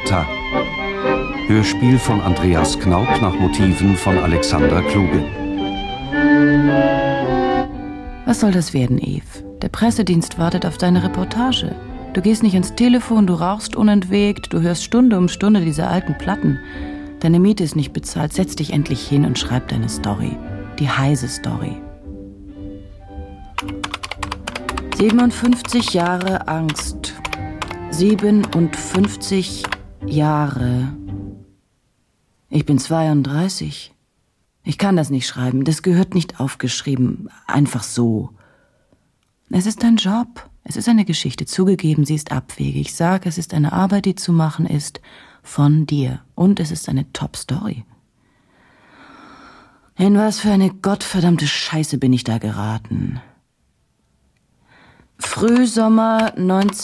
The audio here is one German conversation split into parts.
Martha. Hörspiel von Andreas Knaup nach Motiven von Alexander Kluge. Was soll das werden, Eve? Der Pressedienst wartet auf deine Reportage. Du gehst nicht ins Telefon, du rauchst unentwegt, du hörst Stunde um Stunde diese alten Platten. Deine Miete ist nicht bezahlt. Setz dich endlich hin und schreib deine Story. Die Heise-Story. 57 Jahre Angst. 57 Jahre. Ich bin 32. Ich kann das nicht schreiben. Das gehört nicht aufgeschrieben. Einfach so. Es ist ein Job. Es ist eine Geschichte. Zugegeben, sie ist abwegig. Ich sage, es ist eine Arbeit, die zu machen ist von dir. Und es ist eine Top-Story. In was für eine gottverdammte Scheiße bin ich da geraten. Frühsommer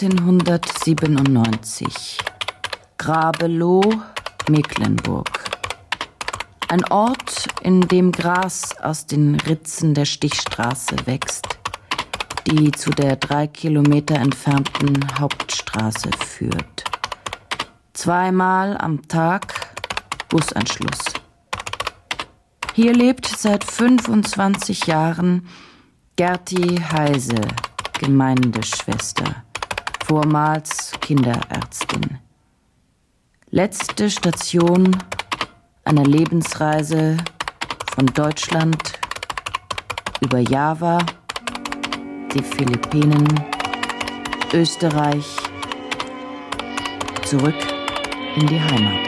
1997. Grabelow, Mecklenburg. Ein Ort, in dem Gras aus den Ritzen der Stichstraße wächst, die zu der 3 Kilometer entfernten Hauptstraße führt. 2-mal am Tag Busanschluss. Hier lebt seit 25 Jahren Gerti Heise, Gemeindeschwester, vormals Kinderärztin. Letzte Station einer Lebensreise von Deutschland über Java, die Philippinen, Österreich, zurück in die Heimat.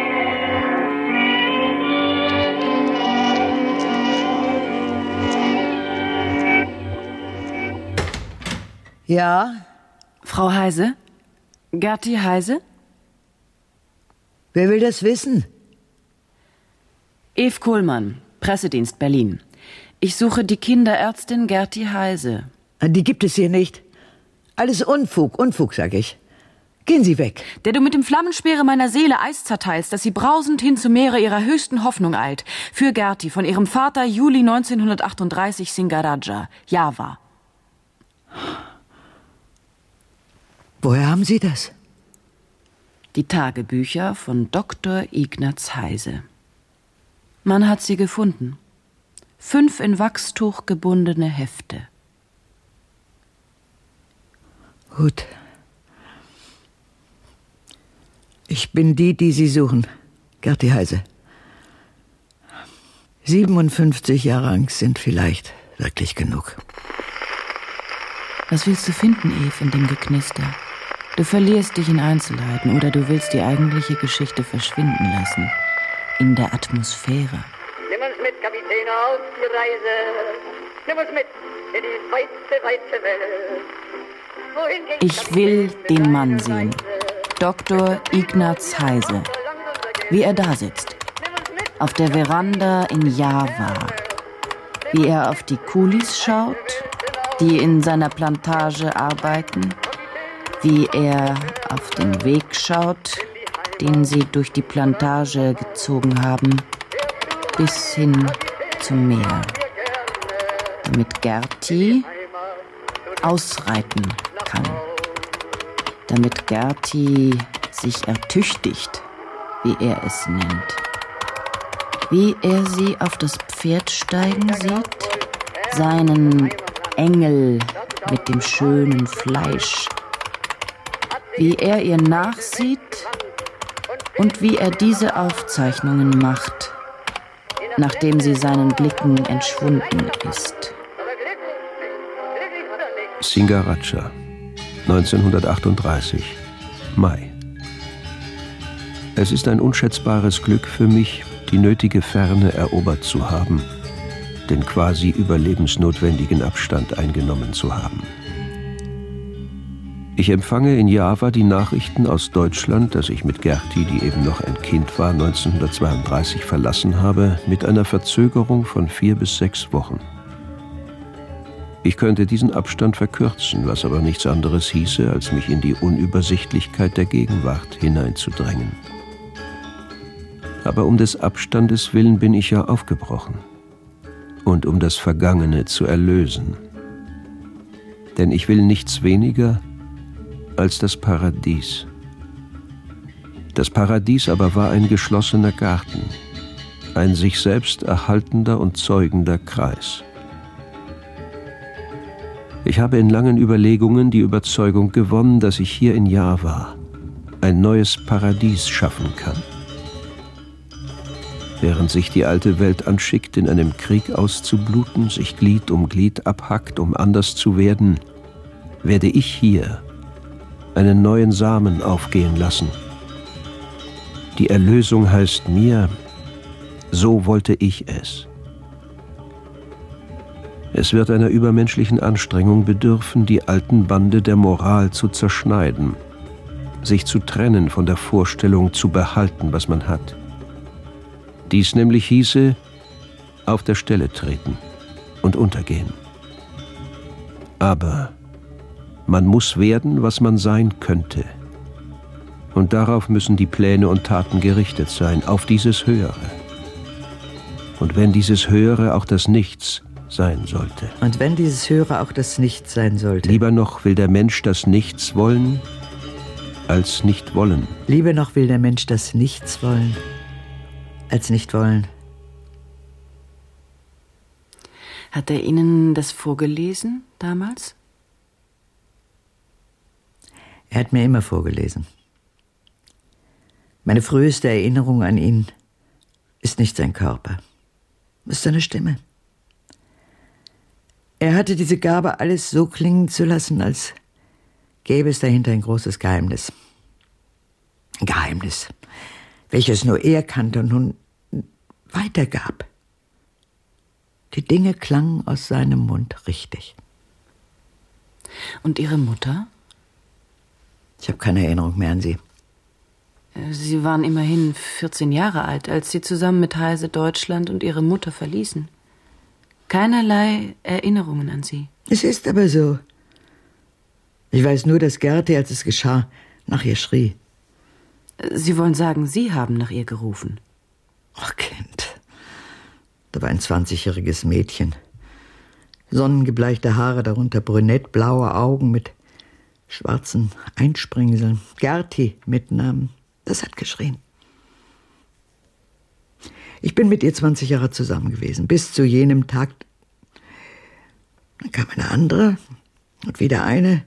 Ja? Frau Heise? Gerti Heise? Wer will das wissen? Eve Kohlmann, Pressedienst Berlin. Ich suche die Kinderärztin Gerti Heise. Die gibt es hier nicht. Alles Unfug, Unfug, sag ich. Gehen Sie weg. Der du mit dem Flammenspeere meiner Seele Eis zerteilst, dass sie brausend hin zum Meere ihrer höchsten Hoffnung eilt. Für Gerti, von ihrem Vater Juli 1938 Singaraja, Java. Woher haben Sie das? Die Tagebücher von Dr. Ignaz Heise. Man hat sie gefunden. 5 in Wachstuch gebundene Hefte. Gut. Ich bin die Sie suchen. Gerti Heise. 57 Jahre Angst sind vielleicht wirklich genug. Was willst du finden, Eve, in dem Geknister? Du verlierst dich in Einzelheiten oder du willst die eigentliche Geschichte verschwinden lassen. In der Atmosphäre. Nimm uns mit, Kapitän, auf die Reise. Nimm uns mit in die weite, weite Welt. Wohin geht Ich will den Mann sehen. Dr. Ignaz Heise. Wie er da sitzt. Auf der Veranda in Java. Wie er auf die Kulis schaut, die in seiner Plantage arbeiten. Wie er auf den Weg schaut, den sie durch die Plantage gezogen haben, bis hin zum Meer. Damit Gerti ausreiten kann. Damit Gerti sich ertüchtigt, wie er es nennt. Wie er sie auf das Pferd steigen sieht, seinen Engel mit dem schönen Fleisch. Wie er ihr nachsieht und wie er diese Aufzeichnungen macht, nachdem sie seinen Blicken entschwunden ist. Singaraja, 1938, Mai. Es ist ein unschätzbares Glück für mich, die nötige Ferne erobert zu haben, den quasi überlebensnotwendigen Abstand eingenommen zu haben. Ich empfange in Java die Nachrichten aus Deutschland, dass ich mit Gerti, die eben noch ein Kind war, 1932 verlassen habe, mit einer Verzögerung von 4 bis 6 Wochen. Ich könnte diesen Abstand verkürzen, was aber nichts anderes hieße, als mich in die Unübersichtlichkeit der Gegenwart hineinzudrängen. Aber um des Abstandes willen bin ich ja aufgebrochen. Und um das Vergangene zu erlösen. Denn ich will nichts weniger als das Paradies. Das Paradies aber war ein geschlossener Garten, ein sich selbst erhaltender und zeugender Kreis. Ich habe in langen Überlegungen die Überzeugung gewonnen, dass ich hier in Java ein neues Paradies schaffen kann. Während sich die alte Welt anschickt, in einem Krieg auszubluten, sich Glied um Glied abhackt, um anders zu werden, werde ich hier einen neuen Samen aufgehen lassen. Die Erlösung heißt mir, so wollte ich es. Es wird einer übermenschlichen Anstrengung bedürfen, die alten Bande der Moral zu zerschneiden, sich zu trennen von der Vorstellung, zu behalten, was man hat. Dies nämlich hieße, auf der Stelle treten und untergehen. Aber man muss werden, was man sein könnte. Und darauf müssen die Pläne und Taten gerichtet sein, auf dieses Höhere. Und wenn dieses Höhere auch das Nichts sein sollte. Und wenn dieses Höhere auch das Nichts sein sollte. Lieber noch will der Mensch das Nichts wollen, als nicht wollen. Lieber noch will der Mensch das Nichts wollen, als nicht wollen. Hat er Ihnen das vorgelesen damals? Er hat mir immer vorgelesen. Meine früheste Erinnerung an ihn ist nicht sein Körper, ist seine Stimme. Er hatte diese Gabe, alles so klingen zu lassen, als gäbe es dahinter ein großes Geheimnis. Ein Geheimnis, welches nur er kannte und nun weitergab. Die Dinge klangen aus seinem Mund richtig. Und Ihre Mutter? Ich habe keine Erinnerung mehr an sie. Sie waren immerhin 14 Jahre alt, als Sie zusammen mit Heise Deutschland und Ihre Mutter verließen. Keinerlei Erinnerungen an Sie. Es ist aber so. Ich weiß nur, dass Gerti, als es geschah, nach ihr schrie. Sie wollen sagen, Sie haben nach ihr gerufen? Ach, Kind. Da war ein 20-jähriges Mädchen. Sonnengebleichte Haare, darunter brünett, blaue Augen mit schwarzen Einspringseln. Gerti mit Namen. Das hat geschrien. Ich bin mit ihr 20 Jahre zusammen gewesen, bis zu jenem Tag. Dann kam eine andere und wieder eine.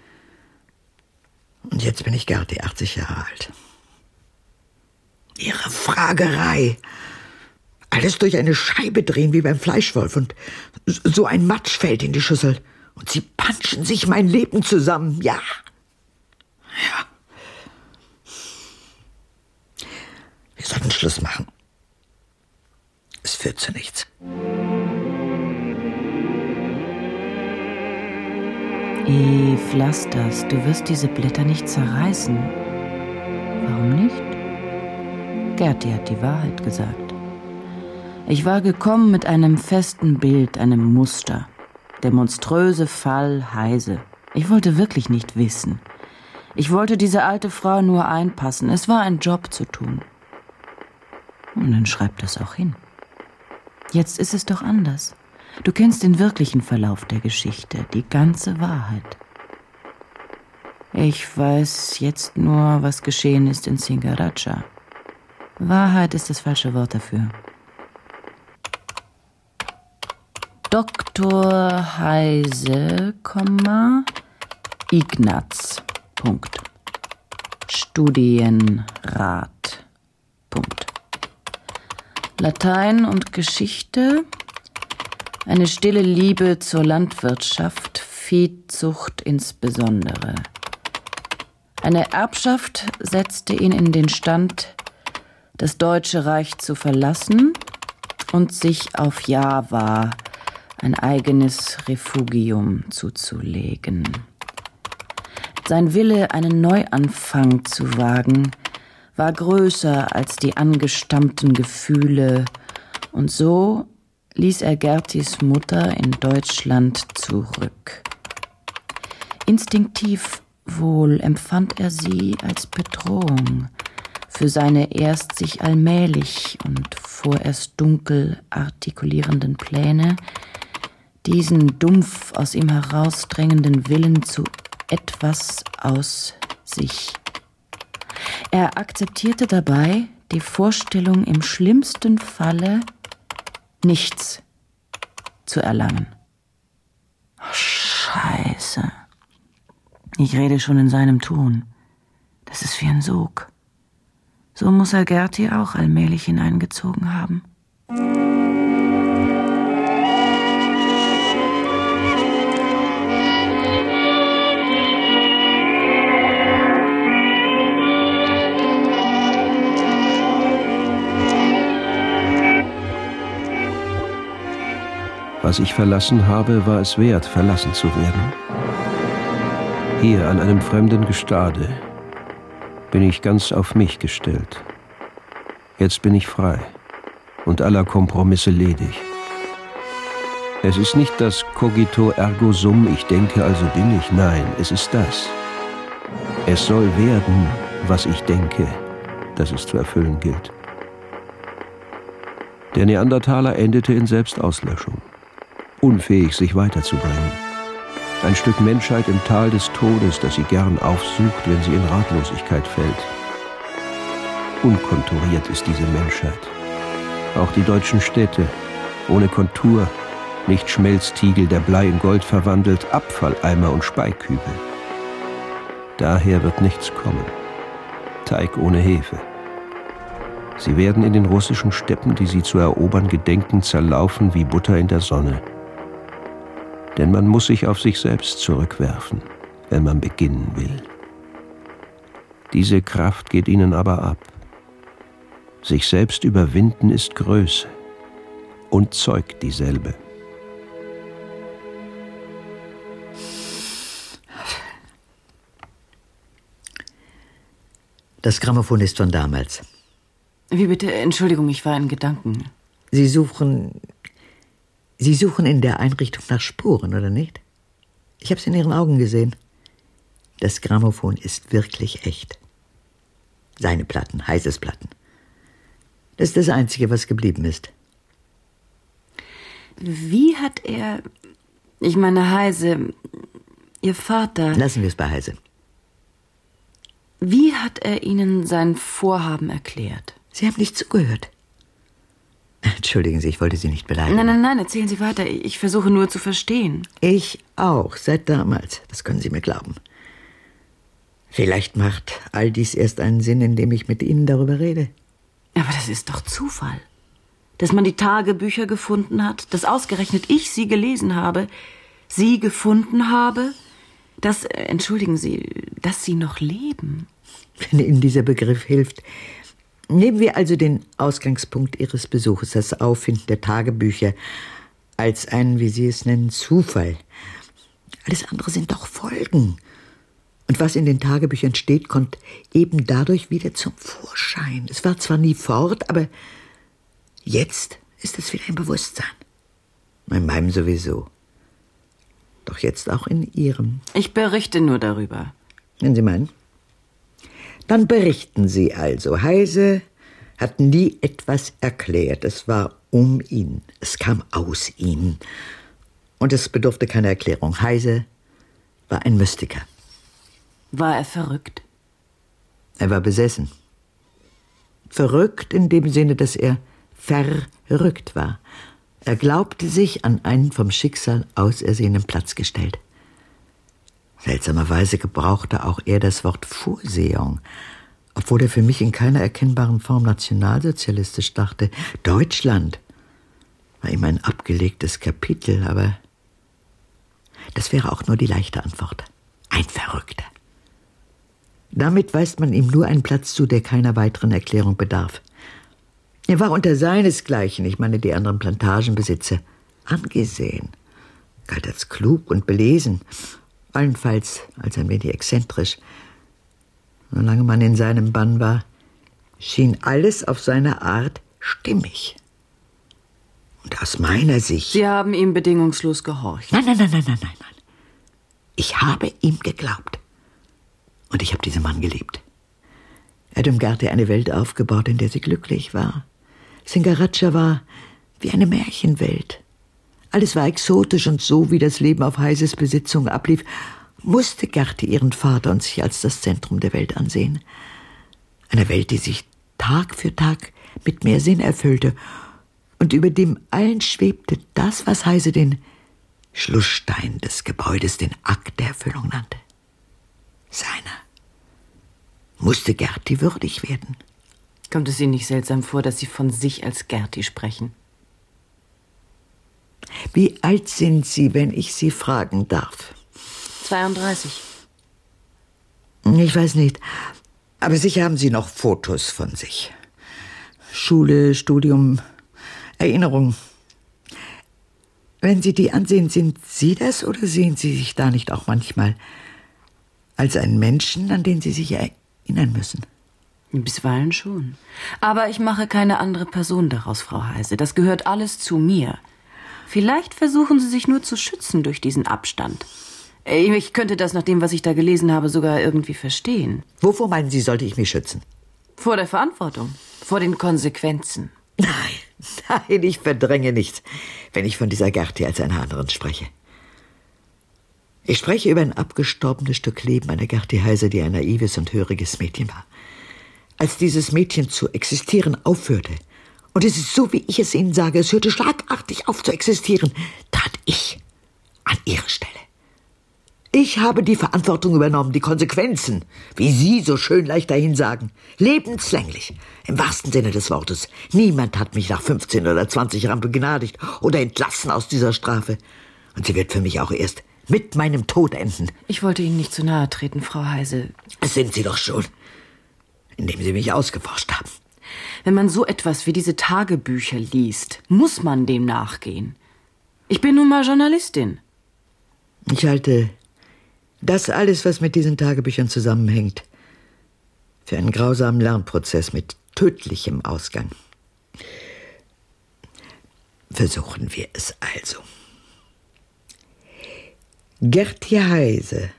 Und jetzt bin ich Gerti, 80 Jahre alt. Ihre Fragerei. Alles durch eine Scheibe drehen wie beim Fleischwolf und so ein Matsch fällt in die Schüssel. Und sie panschen sich mein Leben zusammen, ja. Ja. Wir sollten Schluss machen. Es führt zu nichts. Pflasters, du wirst diese Blätter nicht zerreißen. Warum nicht? Gerti hat die Wahrheit gesagt. Ich war gekommen mit einem festen Bild, einem Muster. Der monströse Fall Heise. Ich wollte wirklich nicht wissen. Ich wollte diese alte Frau nur einpassen. Es war ein Job zu tun. Und dann schreib das auch hin. Jetzt ist es doch anders. Du kennst den wirklichen Verlauf der Geschichte, die ganze Wahrheit. Ich weiß jetzt nur, was geschehen ist in Singaraja. Wahrheit ist das falsche Wort dafür. Dr. Heise, Ignaz. Punkt. Studienrat. Punkt. Latein und Geschichte. Eine stille Liebe zur Landwirtschaft, Viehzucht insbesondere. Eine Erbschaft setzte ihn in den Stand, das Deutsche Reich zu verlassen und sich auf Java ein eigenes Refugium zuzulegen. Sein Wille, einen Neuanfang zu wagen, war größer als die angestammten Gefühle, und so ließ er Gertis Mutter in Deutschland zurück. Instinktiv wohl empfand er sie als Bedrohung für seine erst sich allmählich und vorerst dunkel artikulierenden Pläne, diesen dumpf aus ihm herausdrängenden Willen zu etwas aus sich. Er akzeptierte dabei die Vorstellung, im schlimmsten Falle nichts zu erlangen. Oh, Scheiße. Ich rede schon in seinem Ton. Das ist wie ein Sog. So muss er Gerti auch allmählich hineingezogen haben. Was ich verlassen habe, war es wert, verlassen zu werden. Hier an einem fremden Gestade bin ich ganz auf mich gestellt. Jetzt bin ich frei und aller Kompromisse ledig. Es ist nicht das Cogito ergo sum, ich denke, also bin ich. Nein, es ist das. Es soll werden, was ich denke, dass es zu erfüllen gilt. Der Neandertaler endete in Selbstauslöschung, unfähig, sich weiterzubringen. Ein Stück Menschheit im Tal des Todes, das sie gern aufsucht, wenn sie in Ratlosigkeit fällt. Unkonturiert ist diese Menschheit. Auch die deutschen Städte, ohne Kontur, nicht Schmelztiegel, der Blei in Gold verwandelt, Abfalleimer und Speikübel. Daher wird nichts kommen. Teig ohne Hefe. Sie werden in den russischen Steppen, die sie zu erobern gedenken, zerlaufen wie Butter in der Sonne. Denn man muss sich auf sich selbst zurückwerfen, wenn man beginnen will. Diese Kraft geht ihnen aber ab. Sich selbst überwinden ist Größe und zeugt dieselbe. Das Grammophon ist von damals. Wie bitte? Entschuldigung, ich war in Gedanken. Sie suchen in der Einrichtung nach Spuren, oder nicht? Ich habe es in Ihren Augen gesehen. Das Grammophon ist wirklich echt. Seine Platten, Heises Platten. Das ist das Einzige, was geblieben ist. Wie hat er... Ich meine, Heise, Ihr Vater... Lassen wir es bei Heise. Wie hat er Ihnen sein Vorhaben erklärt? Sie haben nicht zugehört. Entschuldigen Sie, ich wollte Sie nicht beleidigen. Nein, erzählen Sie weiter. Ich versuche nur zu verstehen. Ich auch, seit damals. Das können Sie mir glauben. Vielleicht macht all dies erst einen Sinn, indem ich mit Ihnen darüber rede. Aber das ist doch Zufall. Dass man die Tagebücher gefunden hat, dass ausgerechnet ich sie gelesen habe, sie gefunden habe, dass, entschuldigen Sie, dass Sie noch leben. Wenn Ihnen dieser Begriff hilft. Nehmen wir also den Ausgangspunkt Ihres Besuches, das Auffinden der Tagebücher, als einen, wie Sie es nennen, Zufall. Alles andere sind doch Folgen. Und was in den Tagebüchern steht, kommt eben dadurch wieder zum Vorschein. Es war zwar nie fort, aber jetzt ist es wieder im Bewusstsein. In meinem sowieso. Doch jetzt auch in Ihrem. Ich berichte nur darüber. Wenn Sie meinen. Dann berichten Sie also. Heise hat nie etwas erklärt. Es war um ihn. Es kam aus ihm. Und es bedurfte keiner Erklärung. Heise war ein Mystiker. War er verrückt? Er war besessen. Verrückt in dem Sinne, dass er verrückt war. Er glaubte sich an einen vom Schicksal ausersehenen Platz gestellt. Seltsamerweise gebrauchte auch er das Wort Vorsehung, obwohl er für mich in keiner erkennbaren Form nationalsozialistisch dachte. Deutschland war ihm ein abgelegtes Kapitel, aber das wäre auch nur die leichte Antwort. Ein Verrückter. Damit weist man ihm nur einen Platz zu, der keiner weiteren Erklärung bedarf. Er war unter seinesgleichen, ich meine die anderen Plantagenbesitzer, angesehen, galt als klug und belesen, allenfalls als ein wenig exzentrisch. Solange man in seinem Bann war, schien alles auf seine Art stimmig. Und aus meiner Sicht... Sie haben ihm bedingungslos gehorcht. Nein. Ich habe ihm geglaubt. Und ich habe diesen Mann geliebt. Er hat um Gerti eine Welt aufgebaut, in der sie glücklich war. Singaratscha war wie eine Märchenwelt. Alles war exotisch und so, wie das Leben auf Heises Besitzung ablief, musste Gerti ihren Vater und sich als das Zentrum der Welt ansehen. Eine Welt, die sich Tag für Tag mit mehr Sinn erfüllte und über dem allen schwebte das, was Heise den Schlussstein des Gebäudes, den Akt der Erfüllung nannte. Seiner. Musste Gerti würdig werden. Kommt es Ihnen nicht seltsam vor, dass Sie von sich als Gerti sprechen? Wie alt sind Sie, wenn ich Sie fragen darf? 32. Ich weiß nicht, aber sicher haben Sie noch Fotos von sich. Schule, Studium, Erinnerungen. Wenn Sie die ansehen, sind Sie das oder sehen Sie sich da nicht auch manchmal als einen Menschen, an den Sie sich erinnern müssen? Bisweilen schon. Aber ich mache keine andere Person daraus, Frau Heise. Das gehört alles zu mir. Vielleicht versuchen Sie sich nur zu schützen durch diesen Abstand. Ich könnte das nach dem, was ich da gelesen habe, sogar irgendwie verstehen. Wovor meinen Sie, sollte ich mich schützen? Vor der Verantwortung, vor den Konsequenzen. Nein, ich verdränge nichts, wenn ich von dieser Gerti als einer anderen spreche. Ich spreche über ein abgestorbenes Stück Leben einer Gerti Heise, die ein naives und höriges Mädchen war. Als dieses Mädchen zu existieren aufhörte, und es ist so, wie ich es Ihnen sage, es hörte schlagartig auf zu existieren, trat ich an ihre Stelle. Ich habe die Verantwortung übernommen, die Konsequenzen, wie Sie so schön leicht dahin sagen, lebenslänglich, im wahrsten Sinne des Wortes. Niemand hat mich nach 15 oder 20 Jahren begnadigt oder entlassen aus dieser Strafe. Und sie wird für mich auch erst mit meinem Tod enden. Ich wollte Ihnen nicht zu nahe treten, Frau Heise. Es sind Sie doch schon, indem Sie mich ausgeforscht haben. Wenn man so etwas wie diese Tagebücher liest, muss man dem nachgehen. Ich bin nun mal Journalistin. Ich halte das alles, was mit diesen Tagebüchern zusammenhängt, für einen grausamen Lernprozess mit tödlichem Ausgang. Versuchen wir es also. Gerti Heise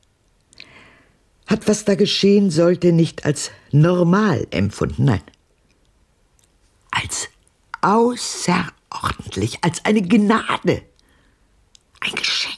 hat, was da geschehen sollte, nicht als normal empfunden, nein, als außerordentlich, als eine Gnade, ein Geschenk.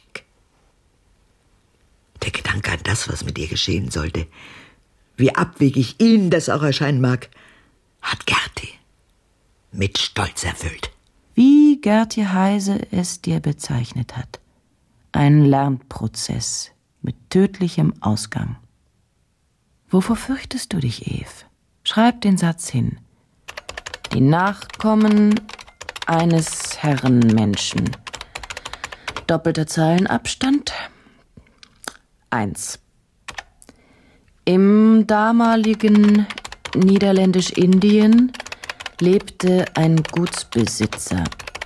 Der Gedanke an das, was mit ihr geschehen sollte, wie abwegig Ihnen das auch erscheinen mag, hat Gerti mit Stolz erfüllt. Wie Gerti Heise es dir bezeichnet hat. Ein Lernprozess mit tödlichem Ausgang. Wovor fürchtest du dich, Eve? Schreib den Satz hin. Die Nachkommen eines Herrenmenschen. Doppelter Zeilenabstand. 1. Im damaligen Niederländisch-Indien lebte ein Gutsbesitzer.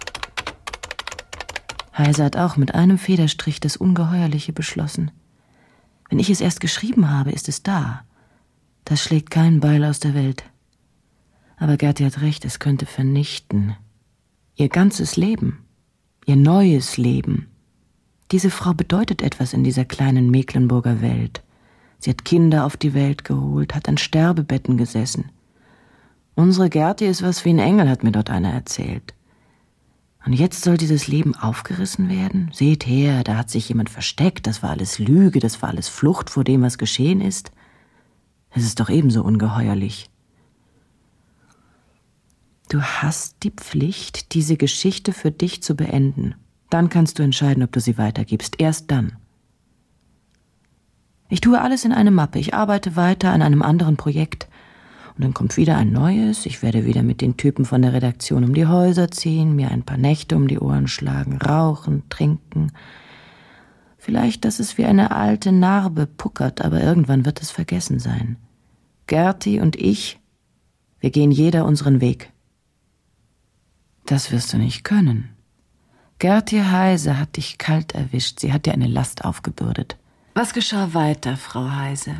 Heise hat auch mit einem Federstrich das Ungeheuerliche beschlossen. Wenn ich es erst geschrieben habe, ist es da. Das schlägt kein Beil aus der Welt. Aber Gerti hat recht, es könnte vernichten. Ihr ganzes Leben, ihr neues Leben. Diese Frau bedeutet etwas in dieser kleinen Mecklenburger Welt. Sie hat Kinder auf die Welt geholt, hat an Sterbebetten gesessen. Unsere Gerti ist was wie ein Engel, hat mir dort einer erzählt. Und jetzt soll dieses Leben aufgerissen werden? Seht her, da hat sich jemand versteckt, das war alles Lüge, das war alles Flucht vor dem, was geschehen ist. Es ist doch ebenso ungeheuerlich. Du hast die Pflicht, diese Geschichte für dich zu beenden. Dann kannst du entscheiden, ob du sie weitergibst. Erst dann. Ich tue alles in eine Mappe. Ich arbeite weiter an einem anderen Projekt. Und dann kommt wieder ein neues. Ich werde wieder mit den Typen von der Redaktion um die Häuser ziehen, mir ein paar Nächte um die Ohren schlagen, rauchen, trinken. Vielleicht, dass es wie eine alte Narbe puckert, aber irgendwann wird es vergessen sein. Gerti und ich, wir gehen jeder unseren Weg. Das wirst du nicht können. Gerti Heise hat dich kalt erwischt. Sie hat dir eine Last aufgebürdet. Was geschah weiter, Frau Heise?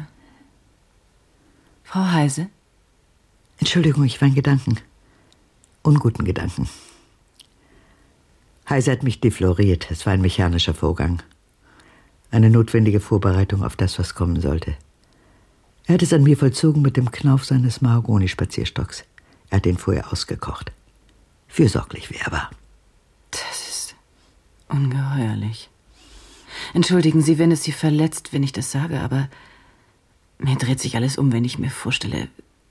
Frau Heise? Entschuldigung, ich war in Gedanken. Unguten Gedanken. Heise hat mich defloriert. Es war ein mechanischer Vorgang. Eine notwendige Vorbereitung auf das, was kommen sollte. Er hat es an mir vollzogen mit dem Knauf seines Mahagoni-Spazierstocks. Er hat ihn vorher ausgekocht. Fürsorglich, wie er war. Das ist ungeheuerlich. Entschuldigen Sie, wenn es Sie verletzt, wenn ich das sage, aber mir dreht sich alles um, wenn ich mir vorstelle,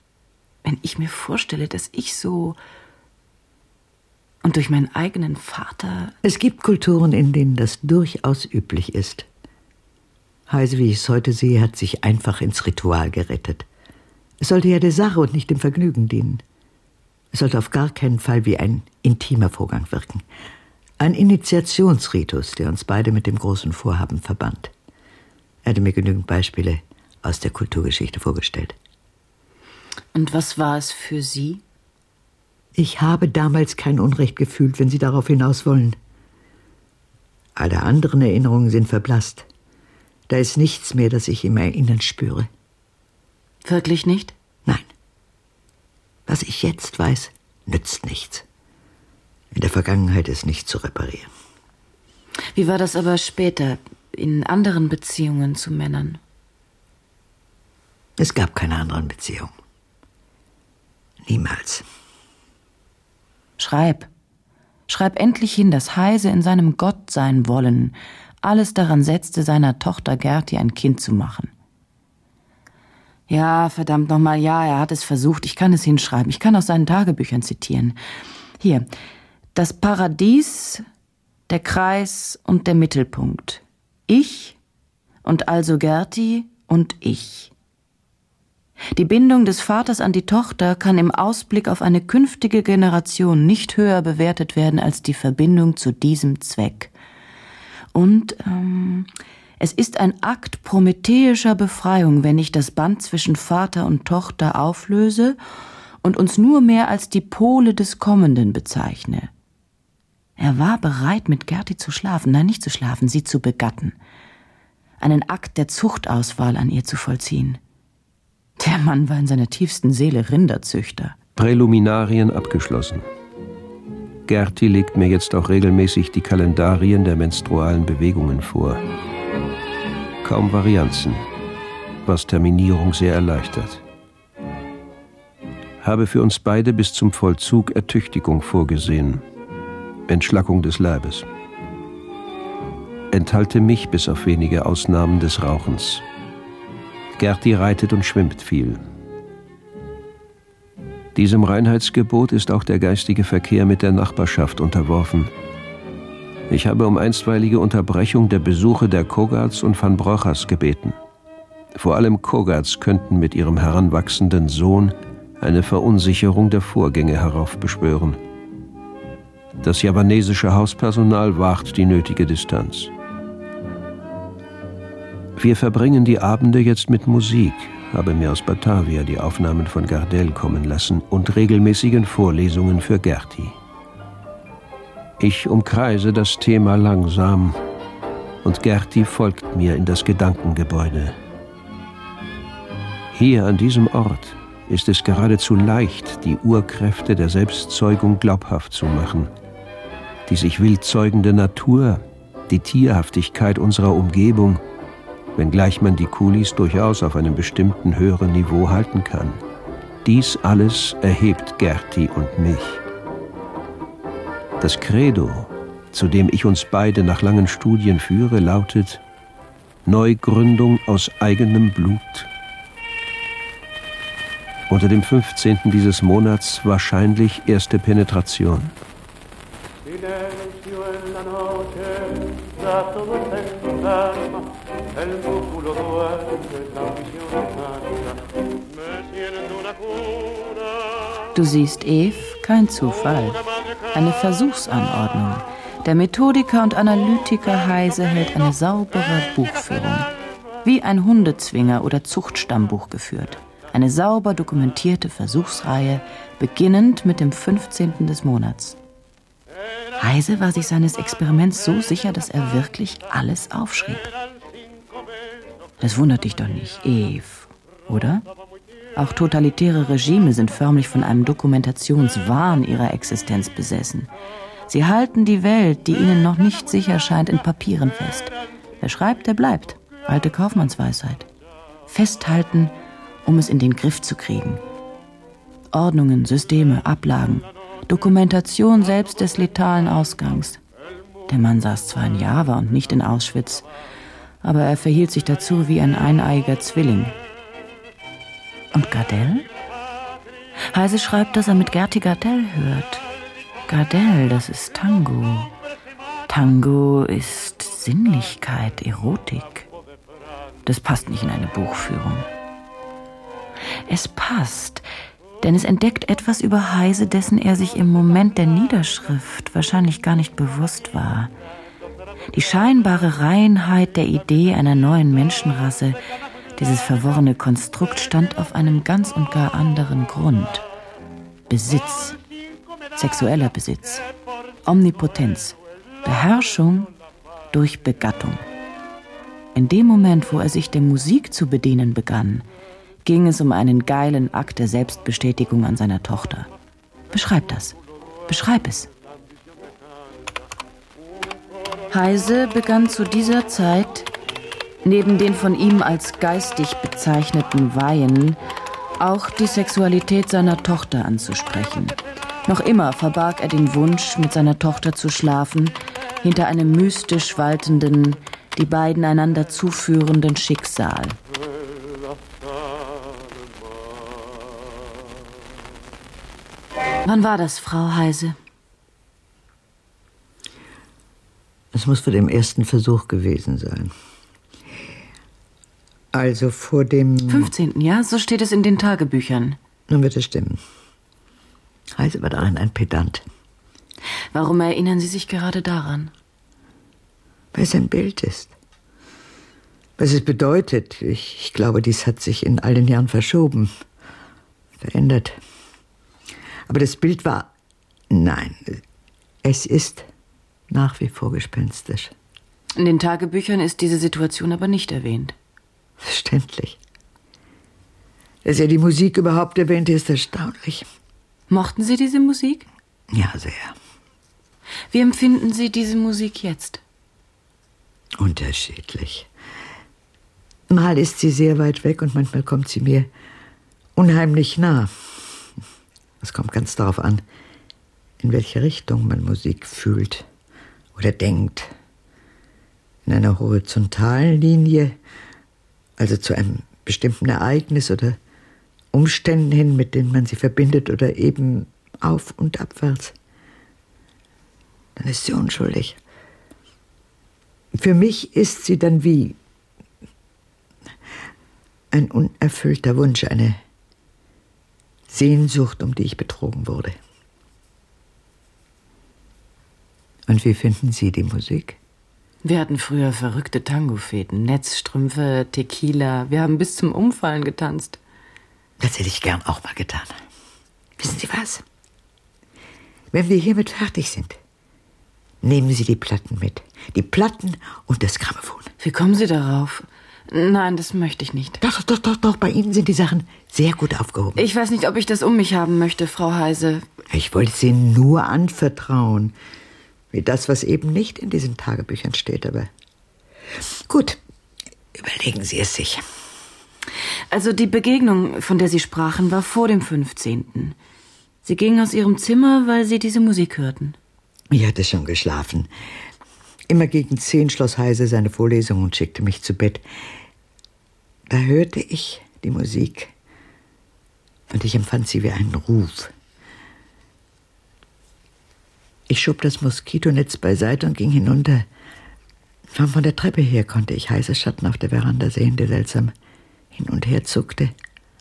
Wenn ich mir vorstelle, dass ich so und durch meinen eigenen Vater... Es gibt Kulturen, in denen das durchaus üblich ist. Heise, wie ich es heute sehe, hat sich einfach ins Ritual gerettet. Es sollte ja der Sache und nicht dem Vergnügen dienen. Es sollte auf gar keinen Fall wie ein intimer Vorgang wirken. Ein Initiationsritus, der uns beide mit dem großen Vorhaben verband. Er hatte mir genügend Beispiele aus der Kulturgeschichte vorgestellt. Und was war es für Sie? Ich habe damals kein Unrecht gefühlt, wenn Sie darauf hinaus wollen. Alle anderen Erinnerungen sind verblasst. Da ist nichts mehr, das ich im Erinnern spüre. Wirklich nicht? Nein. Was ich jetzt weiß, nützt nichts. In der Vergangenheit ist nicht zu reparieren. Wie war das aber später, in anderen Beziehungen zu Männern? Es gab keine anderen Beziehungen. Niemals. Schreib endlich hin, dass Heise in seinem Gottsein-Wollen alles daran setzte, seiner Tochter Gerti ein Kind zu machen. Ja, verdammt nochmal, ja, er hat es versucht, ich kann es hinschreiben, ich kann aus seinen Tagebüchern zitieren. Hier, das Paradies, der Kreis und der Mittelpunkt. Ich und also Gerti und ich. Die Bindung des Vaters an die Tochter kann im Ausblick auf eine künftige Generation nicht höher bewertet werden als die Verbindung zu diesem Zweck. Und es ist ein Akt prometheischer Befreiung, wenn ich das Band zwischen Vater und Tochter auflöse und uns nur mehr als die Pole des Kommenden bezeichne. Er war bereit, mit Gerti zu schlafen, nein, nicht zu schlafen, sie zu begatten. Einen Akt der Zuchtauswahl an ihr zu vollziehen. Der Mann war in seiner tiefsten Seele Rinderzüchter. Präliminarien abgeschlossen. Gerti legt mir jetzt auch regelmäßig die Kalendarien der menstrualen Bewegungen vor. Kaum Varianzen, was Terminierung sehr erleichtert. Habe für uns beide bis zum Vollzug Ertüchtigung vorgesehen. Entschlackung des Leibes. Enthalte mich bis auf wenige Ausnahmen des Rauchens. Gerti reitet und schwimmt viel. Diesem Reinheitsgebot ist auch der geistige Verkehr mit der Nachbarschaft unterworfen. Ich habe um einstweilige Unterbrechung der Besuche der Kogarts und Van Brochers gebeten. Vor allem Kogarts könnten mit ihrem heranwachsenden Sohn eine Verunsicherung der Vorgänge heraufbeschwören. Das javanesische Hauspersonal wahrt die nötige Distanz. Wir verbringen die Abende jetzt mit Musik, habe mir aus Batavia die Aufnahmen von Gardel kommen lassen und regelmäßigen Vorlesungen für Gerti. Ich umkreise das Thema langsam und Gerti folgt mir in das Gedankengebäude. Hier an diesem Ort ist es geradezu leicht, die Urkräfte der Selbstzeugung glaubhaft zu machen. Die sich wild zeugende Natur, die Tierhaftigkeit unserer Umgebung, wenngleich man die Kulis durchaus auf einem bestimmten höheren Niveau halten kann. Dies alles erhebt Gerti und mich. Das Credo, zu dem ich uns beide nach langen Studien führe, lautet: Neugründung aus eigenem Blut. Unter dem 15. dieses Monats wahrscheinlich erste Penetration. Du siehst, Eve, kein Zufall. Eine Versuchsanordnung. Der Methodiker und Analytiker Heise hält eine saubere Buchführung. Wie ein Hundezwinger oder Zuchtstammbuch geführt. Eine sauber dokumentierte Versuchsreihe, beginnend mit dem 15. des Monats. Heise war sich seines Experiments so sicher, dass er wirklich alles aufschrieb. Das wundert dich doch nicht, Eve, oder? Auch totalitäre Regime sind förmlich von einem Dokumentationswahn ihrer Existenz besessen. Sie halten die Welt, die ihnen noch nicht sicher scheint, in Papieren fest. Wer schreibt, der bleibt. Alte Kaufmannsweisheit. Festhalten, um es in den Griff zu kriegen. Ordnungen, Systeme, Ablagen. Dokumentation selbst des letalen Ausgangs. Der Mann saß zwar in Java und nicht in Auschwitz, aber er verhielt sich dazu wie ein eineiiger Zwilling. Und Gardel? Heise schreibt, dass er mit Gerti Gardell hört. Gardell, das ist Tango. Tango ist Sinnlichkeit, Erotik. Das passt nicht in eine Buchführung. Es passt, denn es entdeckt etwas über Heise, dessen er sich im Moment der Niederschrift wahrscheinlich gar nicht bewusst war. Die scheinbare Reinheit der Idee einer neuen Menschenrasse, dieses verworrene Konstrukt, stand auf einem ganz und gar anderen Grund. Besitz, sexueller Besitz, Omnipotenz, Beherrschung durch Begattung. In dem Moment, wo er sich der Musik zu bedienen begann, ging es um einen geilen Akt der Selbstbestätigung an seiner Tochter. Beschreib das. Beschreib es. Heise begann zu dieser Zeit, neben den von ihm als geistig bezeichneten Weihen, auch die Sexualität seiner Tochter anzusprechen. Noch immer verbarg er den Wunsch, mit seiner Tochter zu schlafen, hinter einem mystisch waltenden, die beiden einander zuführenden Schicksal. Wann war das, Frau Heise? Es muss vor dem ersten Versuch gewesen sein. Also vor dem 15., ja? So steht es in den Tagebüchern. Nun wird es stimmen. Heise war darin ein Pedant. Warum erinnern Sie sich gerade daran? Weil es ein Bild ist. Was es bedeutet, ich glaube, dies hat sich in all den Jahren verschoben, verändert. Aber das Bild war, nein, es ist nach wie vor gespenstisch. In den Tagebüchern ist diese Situation aber nicht erwähnt. Verständlich. Dass er die Musik überhaupt erwähnte, ist erstaunlich. Mochten Sie diese Musik? Ja, sehr. Wie empfinden Sie diese Musik jetzt? Unterschiedlich. Mal ist sie sehr weit weg und manchmal kommt sie mir unheimlich nah. Es kommt ganz darauf an, in welche Richtung man Musik fühlt oder denkt. In einer horizontalen Linie, also zu einem bestimmten Ereignis oder Umständen hin, mit denen man sie verbindet, oder eben auf- und abwärts, dann ist sie unschuldig. Für mich ist sie dann wie ein unerfüllter Wunsch, eine Sehnsucht, um die ich betrogen wurde. Und wie finden Sie die Musik? Wir hatten früher verrückte Tango-Feten, Netzstrümpfe, Tequila. Wir haben bis zum Umfallen getanzt. Das hätte ich gern auch mal getan. Wissen Sie was? Wenn wir hiermit fertig sind, nehmen Sie die Platten mit. Die Platten und das Grammophon. Wie kommen Sie darauf? Nein, das möchte ich nicht. Doch, bei Ihnen sind die Sachen sehr gut aufgehoben. Ich weiß nicht, ob ich das um mich haben möchte, Frau Heise. Ich wollte es Ihnen nur anvertrauen. Wie das, was eben nicht in diesen Tagebüchern steht, aber gut, überlegen Sie es sich. Also die Begegnung, von der Sie sprachen, war vor dem 15. Sie gingen aus Ihrem Zimmer, weil Sie diese Musik hörten. Ich hatte schon geschlafen. Immer gegen 10 schloss Heise seine Vorlesung und schickte mich zu Bett. Da hörte ich die Musik und ich empfand sie wie einen Ruf. Ich schob das Moskitonetz beiseite und ging hinunter. Von der Treppe her konnte ich Heises Schatten auf der Veranda sehen, der seltsam hin und her zuckte.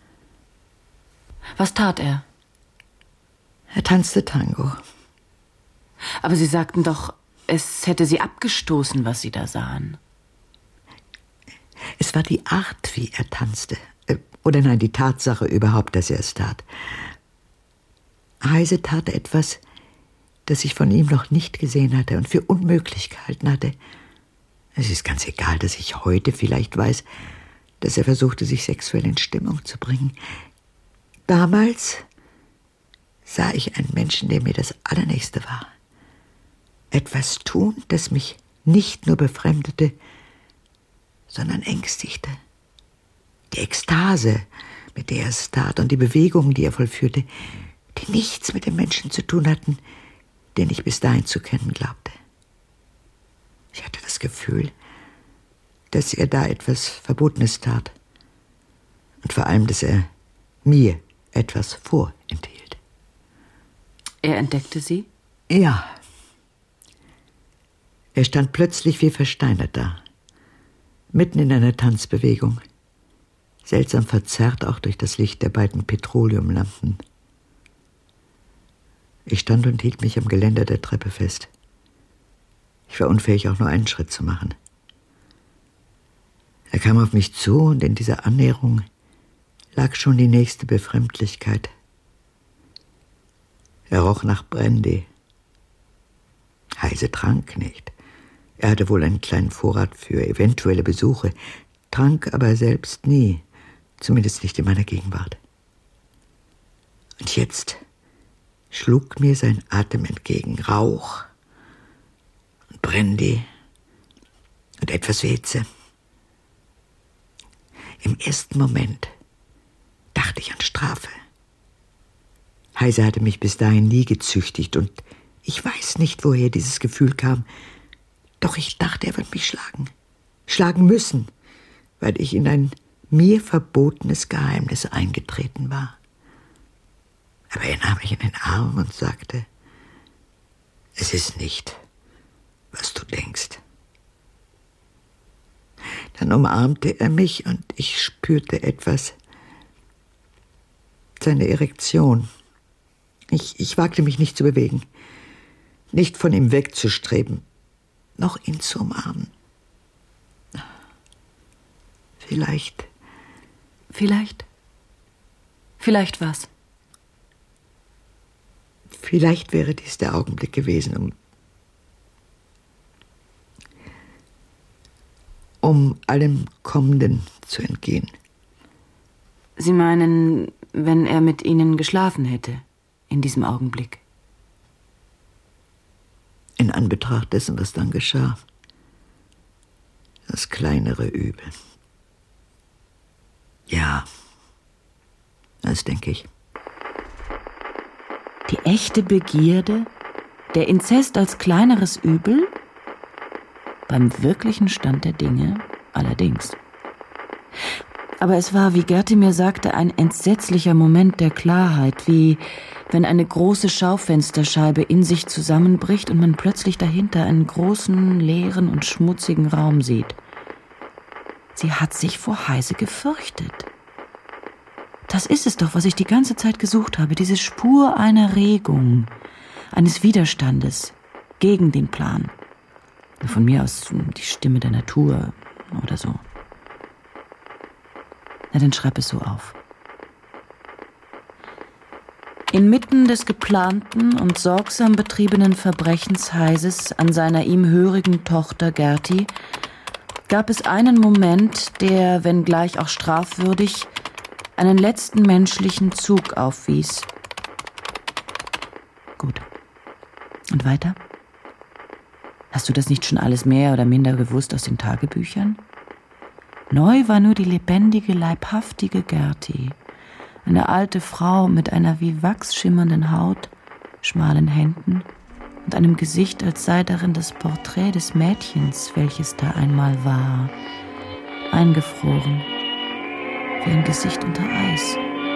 Was tat er? Er tanzte Tango. Aber Sie sagten doch, es hätte Sie abgestoßen, was Sie da sahen. Es war die Art, wie er tanzte. Oder nein, die Tatsache überhaupt, dass er es tat. Heise tat etwas, das ich von ihm noch nicht gesehen hatte und für unmöglich gehalten hatte. Es ist ganz egal, dass ich heute vielleicht weiß, dass er versuchte, sich sexuell in Stimmung zu bringen. Damals sah ich einen Menschen, der mir das Allernächste war. Etwas tun, das mich nicht nur befremdete, sondern ängstigte. Die Ekstase, mit der er es tat, und die Bewegungen, die er vollführte, die nichts mit dem Menschen zu tun hatten, den ich bis dahin zu kennen glaubte. Ich hatte das Gefühl, dass er da etwas Verbotenes tat. Und vor allem, dass er mir etwas vorenthielt. Er entdeckte sie? Ja. Er stand plötzlich wie versteinert da, mitten in einer Tanzbewegung, seltsam verzerrt auch durch das Licht der beiden Petroleumlampen. Ich stand und hielt mich am Geländer der Treppe fest. Ich war unfähig, auch nur einen Schritt zu machen. Er kam auf mich zu und in dieser Annäherung lag schon die nächste Befremdlichkeit. Er roch nach Brandy. Heise trank nicht. Er hatte wohl einen kleinen Vorrat für eventuelle Besuche, trank aber selbst nie, zumindest nicht in meiner Gegenwart. Und jetzt schlug mir sein Atem entgegen, Rauch und Brandy und etwas Hitze. Im ersten Moment dachte ich an Strafe. Heise hatte mich bis dahin nie gezüchtigt und ich weiß nicht, woher dieses Gefühl kam. Doch ich dachte, er wird mich schlagen. Schlagen müssen, weil ich in ein mir verbotenes Geheimnis eingetreten war. Aber er nahm mich in den Arm und sagte, es ist nicht, was du denkst. Dann umarmte er mich und ich spürte etwas. Seine Erektion. Ich wagte mich nicht zu bewegen, nicht von ihm wegzustreben, noch ihn zu umarmen. Vielleicht was? Vielleicht wäre dies der Augenblick gewesen, um allem Kommenden zu entgehen. Sie meinen, wenn er mit Ihnen geschlafen hätte, in diesem Augenblick? In Anbetracht dessen, was dann geschah. Das kleinere Übel. Ja, das denke ich. Die echte Begierde? Der Inzest als kleineres Übel? Beim wirklichen Stand der Dinge allerdings. Aber es war, wie Gerti mir sagte, ein entsetzlicher Moment der Klarheit, wie wenn eine große Schaufensterscheibe in sich zusammenbricht und man plötzlich dahinter einen großen, leeren und schmutzigen Raum sieht. Sie hat sich vor Heise gefürchtet. Das ist es doch, was ich die ganze Zeit gesucht habe, diese Spur einer Regung, eines Widerstandes gegen den Plan. Von mir aus die Stimme der Natur oder so. Na, dann schreib es so auf. Inmitten des geplanten und sorgsam betriebenen Verbrechens Heises an seiner ihm hörigen Tochter Gerti gab es einen Moment, der, wenngleich auch strafwürdig, einen letzten menschlichen Zug aufwies. Gut. Und weiter? Hast du das nicht schon alles mehr oder minder gewusst aus den Tagebüchern? Neu war nur die lebendige, leibhaftige Gerti, eine alte Frau mit einer wie Wachs schimmernden Haut, schmalen Händen und einem Gesicht, als sei darin das Porträt des Mädchens, welches da einmal war, eingefroren, wie ein Gesicht unter Eis.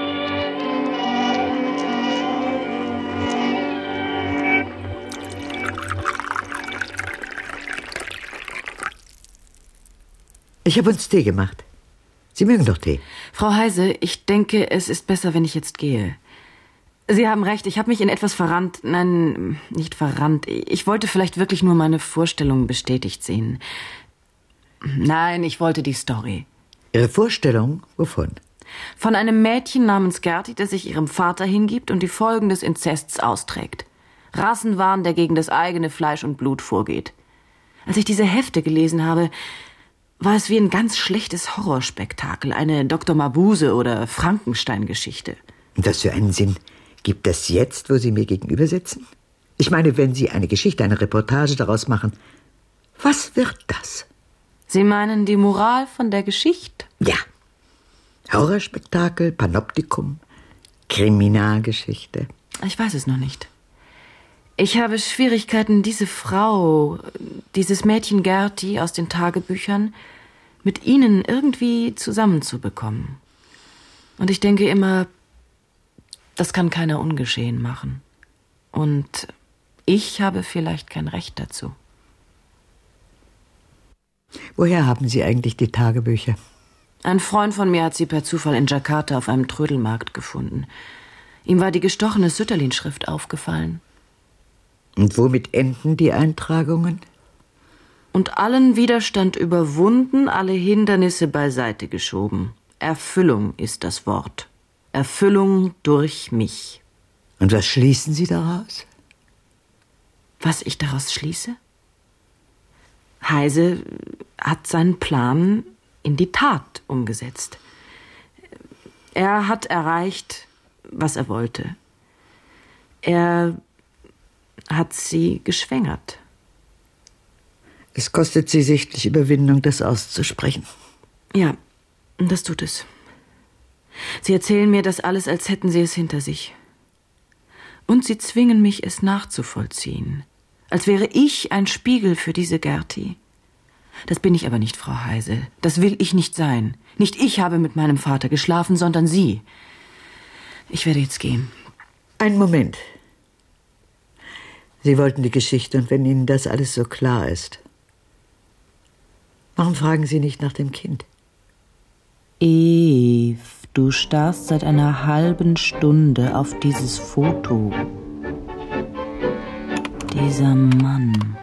Ich habe uns Tee gemacht. Sie mögen doch Tee. Frau Heise, ich denke, es ist besser, wenn ich jetzt gehe. Sie haben recht, ich habe mich in etwas verrannt. Nein, nicht verrannt. Ich wollte vielleicht wirklich nur meine Vorstellungen bestätigt sehen. Nein, ich wollte die Story. Ihre Vorstellung? Wovon? Von einem Mädchen namens Gerti, das sich ihrem Vater hingibt und die Folgen des Inzests austrägt. Rassenwahn, der gegen das eigene Fleisch und Blut vorgeht. Als ich diese Hefte gelesen habe, war es wie ein ganz schlechtes Horrorspektakel, eine Dr. Mabuse oder Frankenstein-Geschichte. Und was für einen Sinn gibt das jetzt, wo Sie mir gegenüber sitzen? Ich meine, wenn Sie eine Geschichte, eine Reportage daraus machen, was wird das? Sie meinen die Moral von der Geschichte? Ja. Horrorspektakel, Panoptikum, Kriminalgeschichte. Ich weiß es noch nicht. Ich habe Schwierigkeiten, diese Frau, dieses Mädchen Gerti aus den Tagebüchern, mit Ihnen irgendwie zusammenzubekommen. Und ich denke immer, Das kann keiner ungeschehen machen. Und ich habe vielleicht kein Recht dazu. Woher haben Sie eigentlich die Tagebücher? Ein Freund von mir hat sie per Zufall in Jakarta auf einem Trödelmarkt gefunden. Ihm war die gestochene Sütterlin-Schrift aufgefallen. Und womit enden die Eintragungen? Und allen Widerstand überwunden, alle Hindernisse beiseite geschoben. Erfüllung ist das Wort. Erfüllung durch mich. Und was schließen Sie daraus? Was ich daraus schließe? Heise hat seinen Plan in die Tat umgesetzt. Er hat erreicht, was er wollte. Er hat sie geschwängert. Es kostet Sie sichtlich Überwindung, das auszusprechen. Ja, das tut es. Sie erzählen mir das alles, als hätten sie es hinter sich. Und sie zwingen mich, es nachzuvollziehen. Als wäre ich ein Spiegel für diese Gerti. Das bin ich aber nicht, Frau Heise. Das will ich nicht sein. Nicht ich habe mit meinem Vater geschlafen, sondern Sie. Ich werde jetzt gehen. Einen Moment. Sie wollten die Geschichte, und wenn Ihnen das alles so klar ist, warum fragen Sie nicht nach dem Kind? Eve, du starrst seit einer halben Stunde auf dieses Foto. Dieser Mann,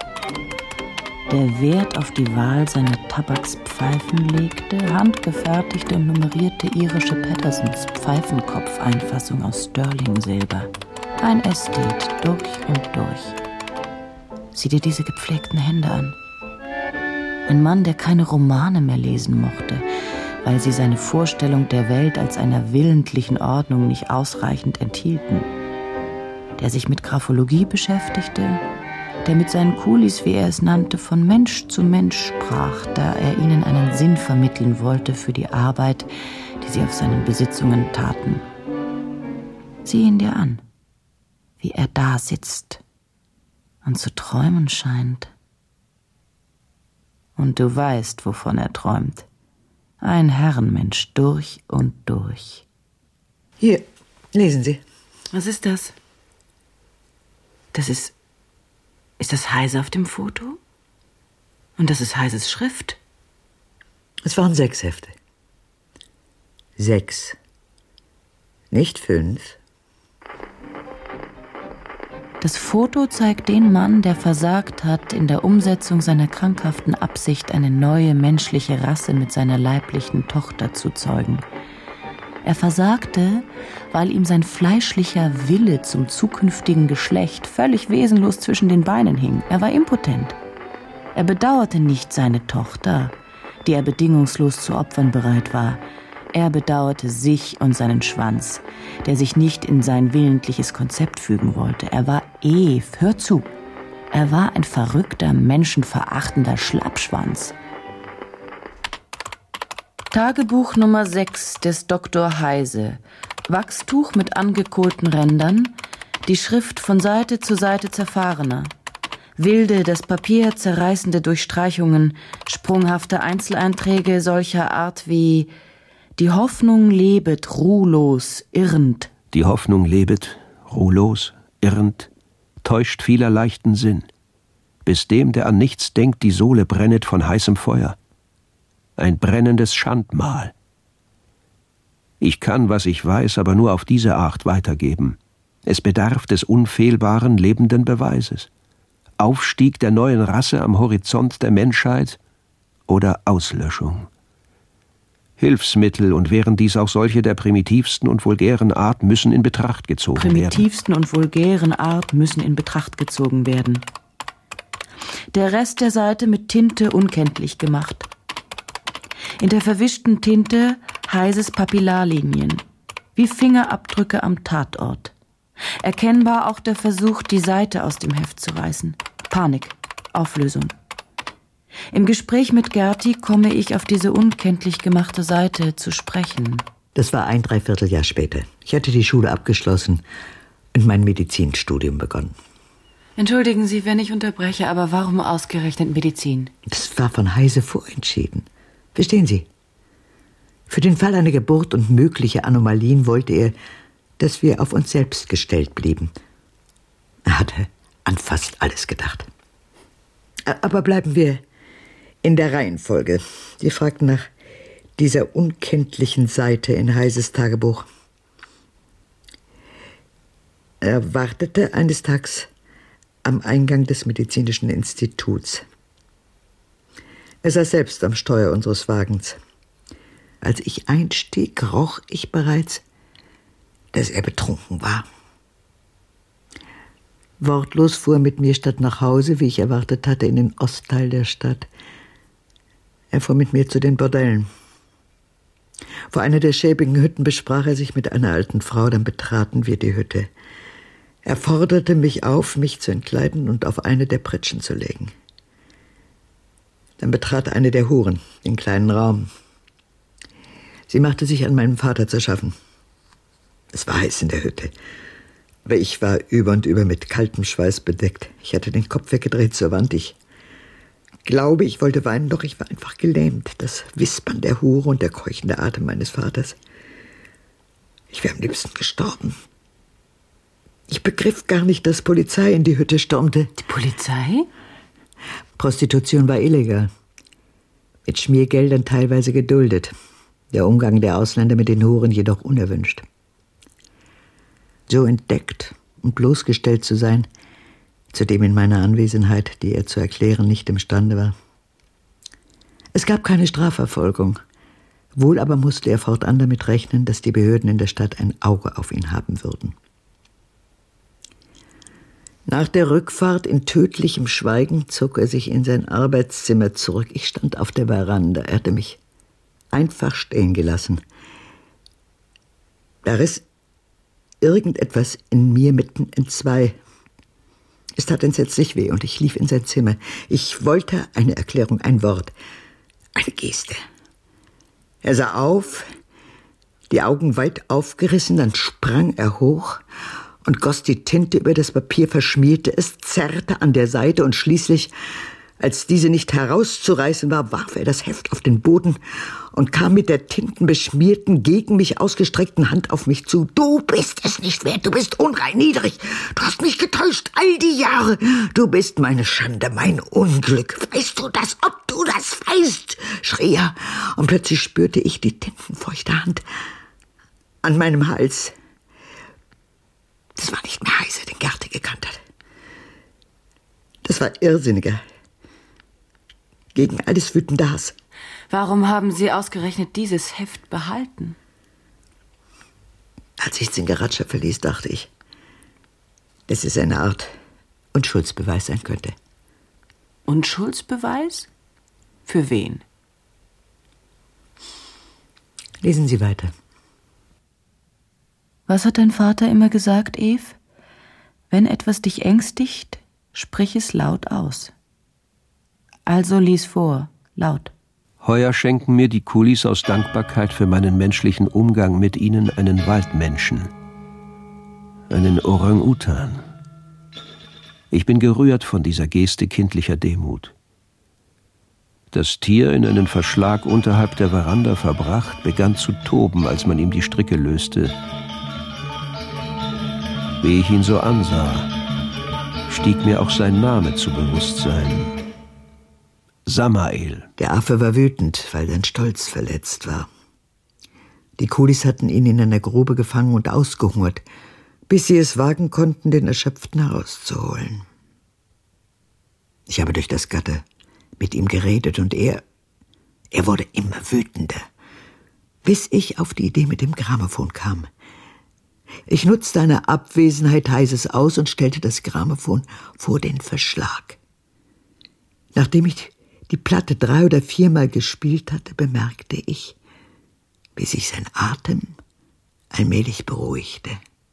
der Wert auf die Wahl seiner Tabakspfeifen legte, handgefertigte und nummerierte irische Pattersons Pfeifenkopfeinfassung aus Sterling-Silber. Ein Ästhet durch und durch. Sieh dir diese gepflegten Hände an. Ein Mann, der keine Romane mehr lesen mochte, weil sie seine Vorstellung der Welt als einer willentlichen Ordnung nicht ausreichend enthielten. Der sich mit Graphologie beschäftigte, der mit seinen Kulis, wie er es nannte, von Mensch zu Mensch sprach, da er ihnen einen Sinn vermitteln wollte für die Arbeit, die sie auf seinen Besitzungen taten. Sieh ihn dir an, wie er da sitzt und zu träumen scheint. Und du weißt, wovon er träumt. Ein Herrenmensch durch und durch. Hier, lesen Sie. Was ist das? Ist das Heise auf dem Foto? Und das ist Heises Schrift? Es waren 6 Hefte. 6. Nicht 5. Das Foto zeigt den Mann, der versagt hat, in der Umsetzung seiner krankhaften Absicht eine neue menschliche Rasse mit seiner leiblichen Tochter zu zeugen. Er versagte, weil ihm sein fleischlicher Wille zum zukünftigen Geschlecht völlig wesenlos zwischen den Beinen hing. Er war impotent. Er bedauerte nicht seine Tochter, die er bedingungslos zu opfern bereit war. Er bedauerte sich und seinen Schwanz, der sich nicht in sein willentliches Konzept fügen wollte. Er war Eve, hör zu. Er war ein verrückter, menschenverachtender Schlappschwanz. Tagebuch Nummer 6 des Dr. Heise. Wachstuch mit angekohlten Rändern, die Schrift von Seite zu Seite zerfahrener. Wilde, das Papier zerreißende Durchstreichungen, sprunghafte Einzeleinträge solcher Art wie: Die Hoffnung lebet ruhlos, irrend. Die Hoffnung lebet, ruhlos, irrend, täuscht vieler leichten Sinn. Bis dem, der an nichts denkt, die Sohle brennet von heißem Feuer. Ein brennendes Schandmal. Ich kann, was ich weiß, aber nur auf diese Art weitergeben. Es bedarf des unfehlbaren, lebenden Beweises. Aufstieg der neuen Rasse am Horizont der Menschheit oder Auslöschung. Hilfsmittel, und wären dies auch solche der primitivsten und vulgären Art, müssen in Betracht gezogen werden. Primitivsten und vulgären Art müssen in Betracht gezogen werden. Der Rest der Seite mit Tinte unkenntlich gemacht. In der verwischten Tinte Heises Papillarlinien, wie Fingerabdrücke am Tatort. Erkennbar auch der Versuch, die Seite aus dem Heft zu reißen. Panik, Auflösung. Im Gespräch mit Gerti komme ich auf diese unkenntlich gemachte Seite zu sprechen. Das war ein Dreivierteljahr später. Ich hatte die Schule abgeschlossen und mein Medizinstudium begonnen. Entschuldigen Sie, wenn ich unterbreche, aber warum ausgerechnet Medizin? Das war von Heise vorentschieden. Verstehen Sie? Für den Fall einer Geburt und mögliche Anomalien wollte er, dass wir auf uns selbst gestellt blieben. Er hatte an fast alles gedacht. Aber bleiben wir in der Reihenfolge. Sie fragten nach dieser unkenntlichen Seite in Heises Tagebuch. Er wartete eines Tages am Eingang des Medizinischen Instituts. Er saß selbst am Steuer unseres Wagens. Als ich einstieg, roch ich bereits, dass er betrunken war. Wortlos fuhr er mit mir statt nach Hause, wie ich erwartet hatte, in den Ostteil der Stadt. Er fuhr mit mir zu den Bordellen. Vor einer der schäbigen Hütten besprach er sich mit einer alten Frau, dann betraten wir die Hütte. Er forderte mich auf, mich zu entkleiden und auf eine der Pritschen zu legen. Dann betrat eine der Huren den kleinen Raum. Sie machte sich an meinem Vater zu schaffen. Es war heiß in der Hütte, aber ich war über und über mit kaltem Schweiß bedeckt. Ich hatte den Kopf weggedreht zur Wand. Ich glaube, ich wollte weinen, doch ich war einfach gelähmt. Das Wispern der Hure und der keuchende Atem meines Vaters. Ich wäre am liebsten gestorben. Ich begriff gar nicht, dass Polizei in die Hütte stürmte. Die Polizei? Prostitution war illegal. Mit Schmiergeldern teilweise geduldet. Der Umgang der Ausländer mit den Huren jedoch unerwünscht. So entdeckt und bloßgestellt zu sein, zudem in meiner Anwesenheit, die er zu erklären nicht imstande war. Es gab keine Strafverfolgung. Wohl aber musste er fortan damit rechnen, dass die Behörden in der Stadt ein Auge auf ihn haben würden. Nach der Rückfahrt in tödlichem Schweigen zog er sich in sein Arbeitszimmer zurück. Ich stand auf der Veranda. Er hatte mich einfach stehen gelassen. Da riss irgendetwas in mir mitten in zwei. Es tat entsetzlich weh und ich lief in sein Zimmer. Ich wollte eine Erklärung, ein Wort, eine Geste. Er sah auf, die Augen weit aufgerissen, dann sprang er hoch und goss die Tinte über das Papier, verschmierte es, zerrte an der Seite und schließlich, als diese nicht herauszureißen war, warf er das Heft auf den Boden und kam mit der tintenbeschmierten, gegen mich ausgestreckten Hand auf mich zu. Du bist es nicht wert, du bist unrein, niedrig, du hast mich getäuscht all die Jahre, du bist meine Schande, mein Unglück. Weißt du das, ob du das weißt? Schrie er, und plötzlich spürte ich die tintenfeuchte Hand an meinem Hals. Das war nicht mehr Heise, den Gerti gekannt hat. Das war irrsinniger, gegen alles wütender Hass. Warum haben Sie ausgerechnet dieses Heft behalten? Als ich Zingaratscha verließ, dachte ich, dass es eine Art Unschuldsbeweis sein könnte. Unschuldsbeweis? Für wen? Lesen Sie weiter. Was hat dein Vater immer gesagt, Eve? Wenn etwas dich ängstigt, sprich es laut aus. Also lies vor, laut. Heuer schenken mir die Kulis aus Dankbarkeit für meinen menschlichen Umgang mit ihnen einen Waldmenschen. Einen Orang-Utan. Ich bin gerührt von dieser Geste kindlicher Demut. Das Tier, in einen Verschlag unterhalb der Veranda verbracht, begann zu toben, als man ihm die Stricke löste. Wie ich ihn so ansah, stieg mir auch sein Name zu Bewusstsein. Samael. Der Affe war wütend, weil sein Stolz verletzt war. Die Kulis hatten ihn in einer Grube gefangen und ausgehungert, bis sie es wagen konnten, den Erschöpften herauszuholen. Ich habe durch das Gatter mit ihm geredet und er wurde immer wütender, bis ich auf die Idee mit dem Grammophon kam. Ich nutzte eine Abwesenheit Heises aus und stellte das Grammophon vor den Verschlag. Nachdem ich die Platte 3 oder 4 Mal gespielt hatte, bemerkte ich, wie sich sein Atem allmählich beruhigte.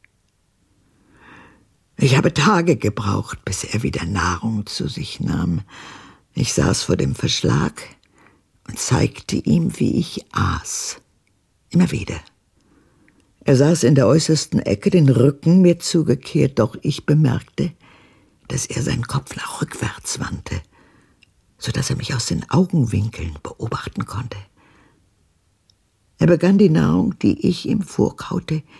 Ich habe Tage gebraucht, bis er wieder Nahrung zu sich nahm. Ich saß vor dem Verschlag und zeigte ihm, wie ich aß. Immer wieder. Er saß in der äußersten Ecke, den Rücken mir zugekehrt, doch ich bemerkte, dass er seinen Kopf nach rückwärts wandte, so dass er mich aus den Augenwinkeln beobachten konnte. Er begann die Nahrung, die ich ihm vorkaute,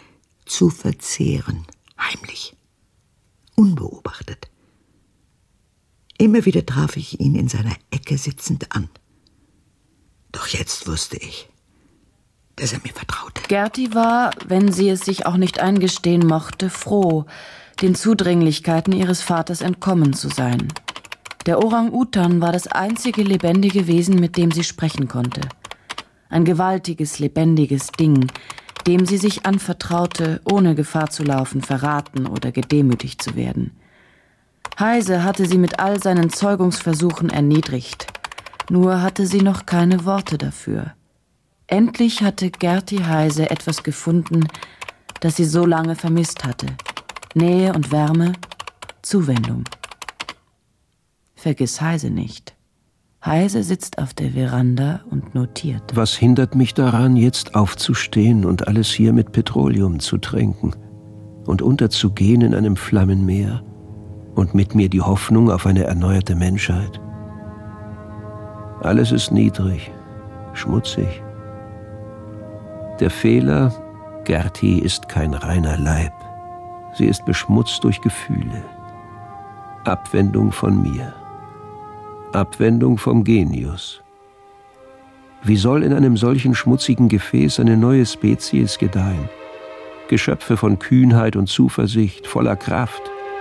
zu verzehren, heimlich, unbeobachtet. Immer wieder traf ich ihn in seiner Ecke sitzend an. Doch jetzt wusste ich, dass er mir vertraute. Gerti war, wenn sie es sich auch nicht eingestehen mochte, froh, den Zudringlichkeiten ihres Vaters entkommen zu sein. Der Orang-Utan war das einzige lebendige Wesen, mit dem sie sprechen konnte. Ein gewaltiges, lebendiges Ding, dem sie sich anvertraute, ohne Gefahr zu laufen, verraten oder gedemütigt zu werden. Heise hatte sie mit all seinen Zeugungsversuchen erniedrigt. Nur hatte sie noch keine Worte dafür. Endlich hatte Gerti Heise etwas gefunden, das sie so lange vermisst hatte. Nähe und Wärme, Zuwendung. Vergiss Heise nicht. Heise sitzt auf der Veranda und notiert. Was hindert mich daran, jetzt aufzustehen und alles hier mit Petroleum zu tränken und unterzugehen in einem Flammenmeer und mit mir die Hoffnung auf eine erneuerte Menschheit? Alles ist niedrig, schmutzig. Der Fehler, Gerti ist kein reiner Leib. Sie ist beschmutzt durch Gefühle. Abwendung von mir. Abwendung vom Genius. Wie soll in einem solchen schmutzigen Gefäß eine neue Spezies gedeihen? Geschöpfe von Kühnheit und Zuversicht, voller Kraft.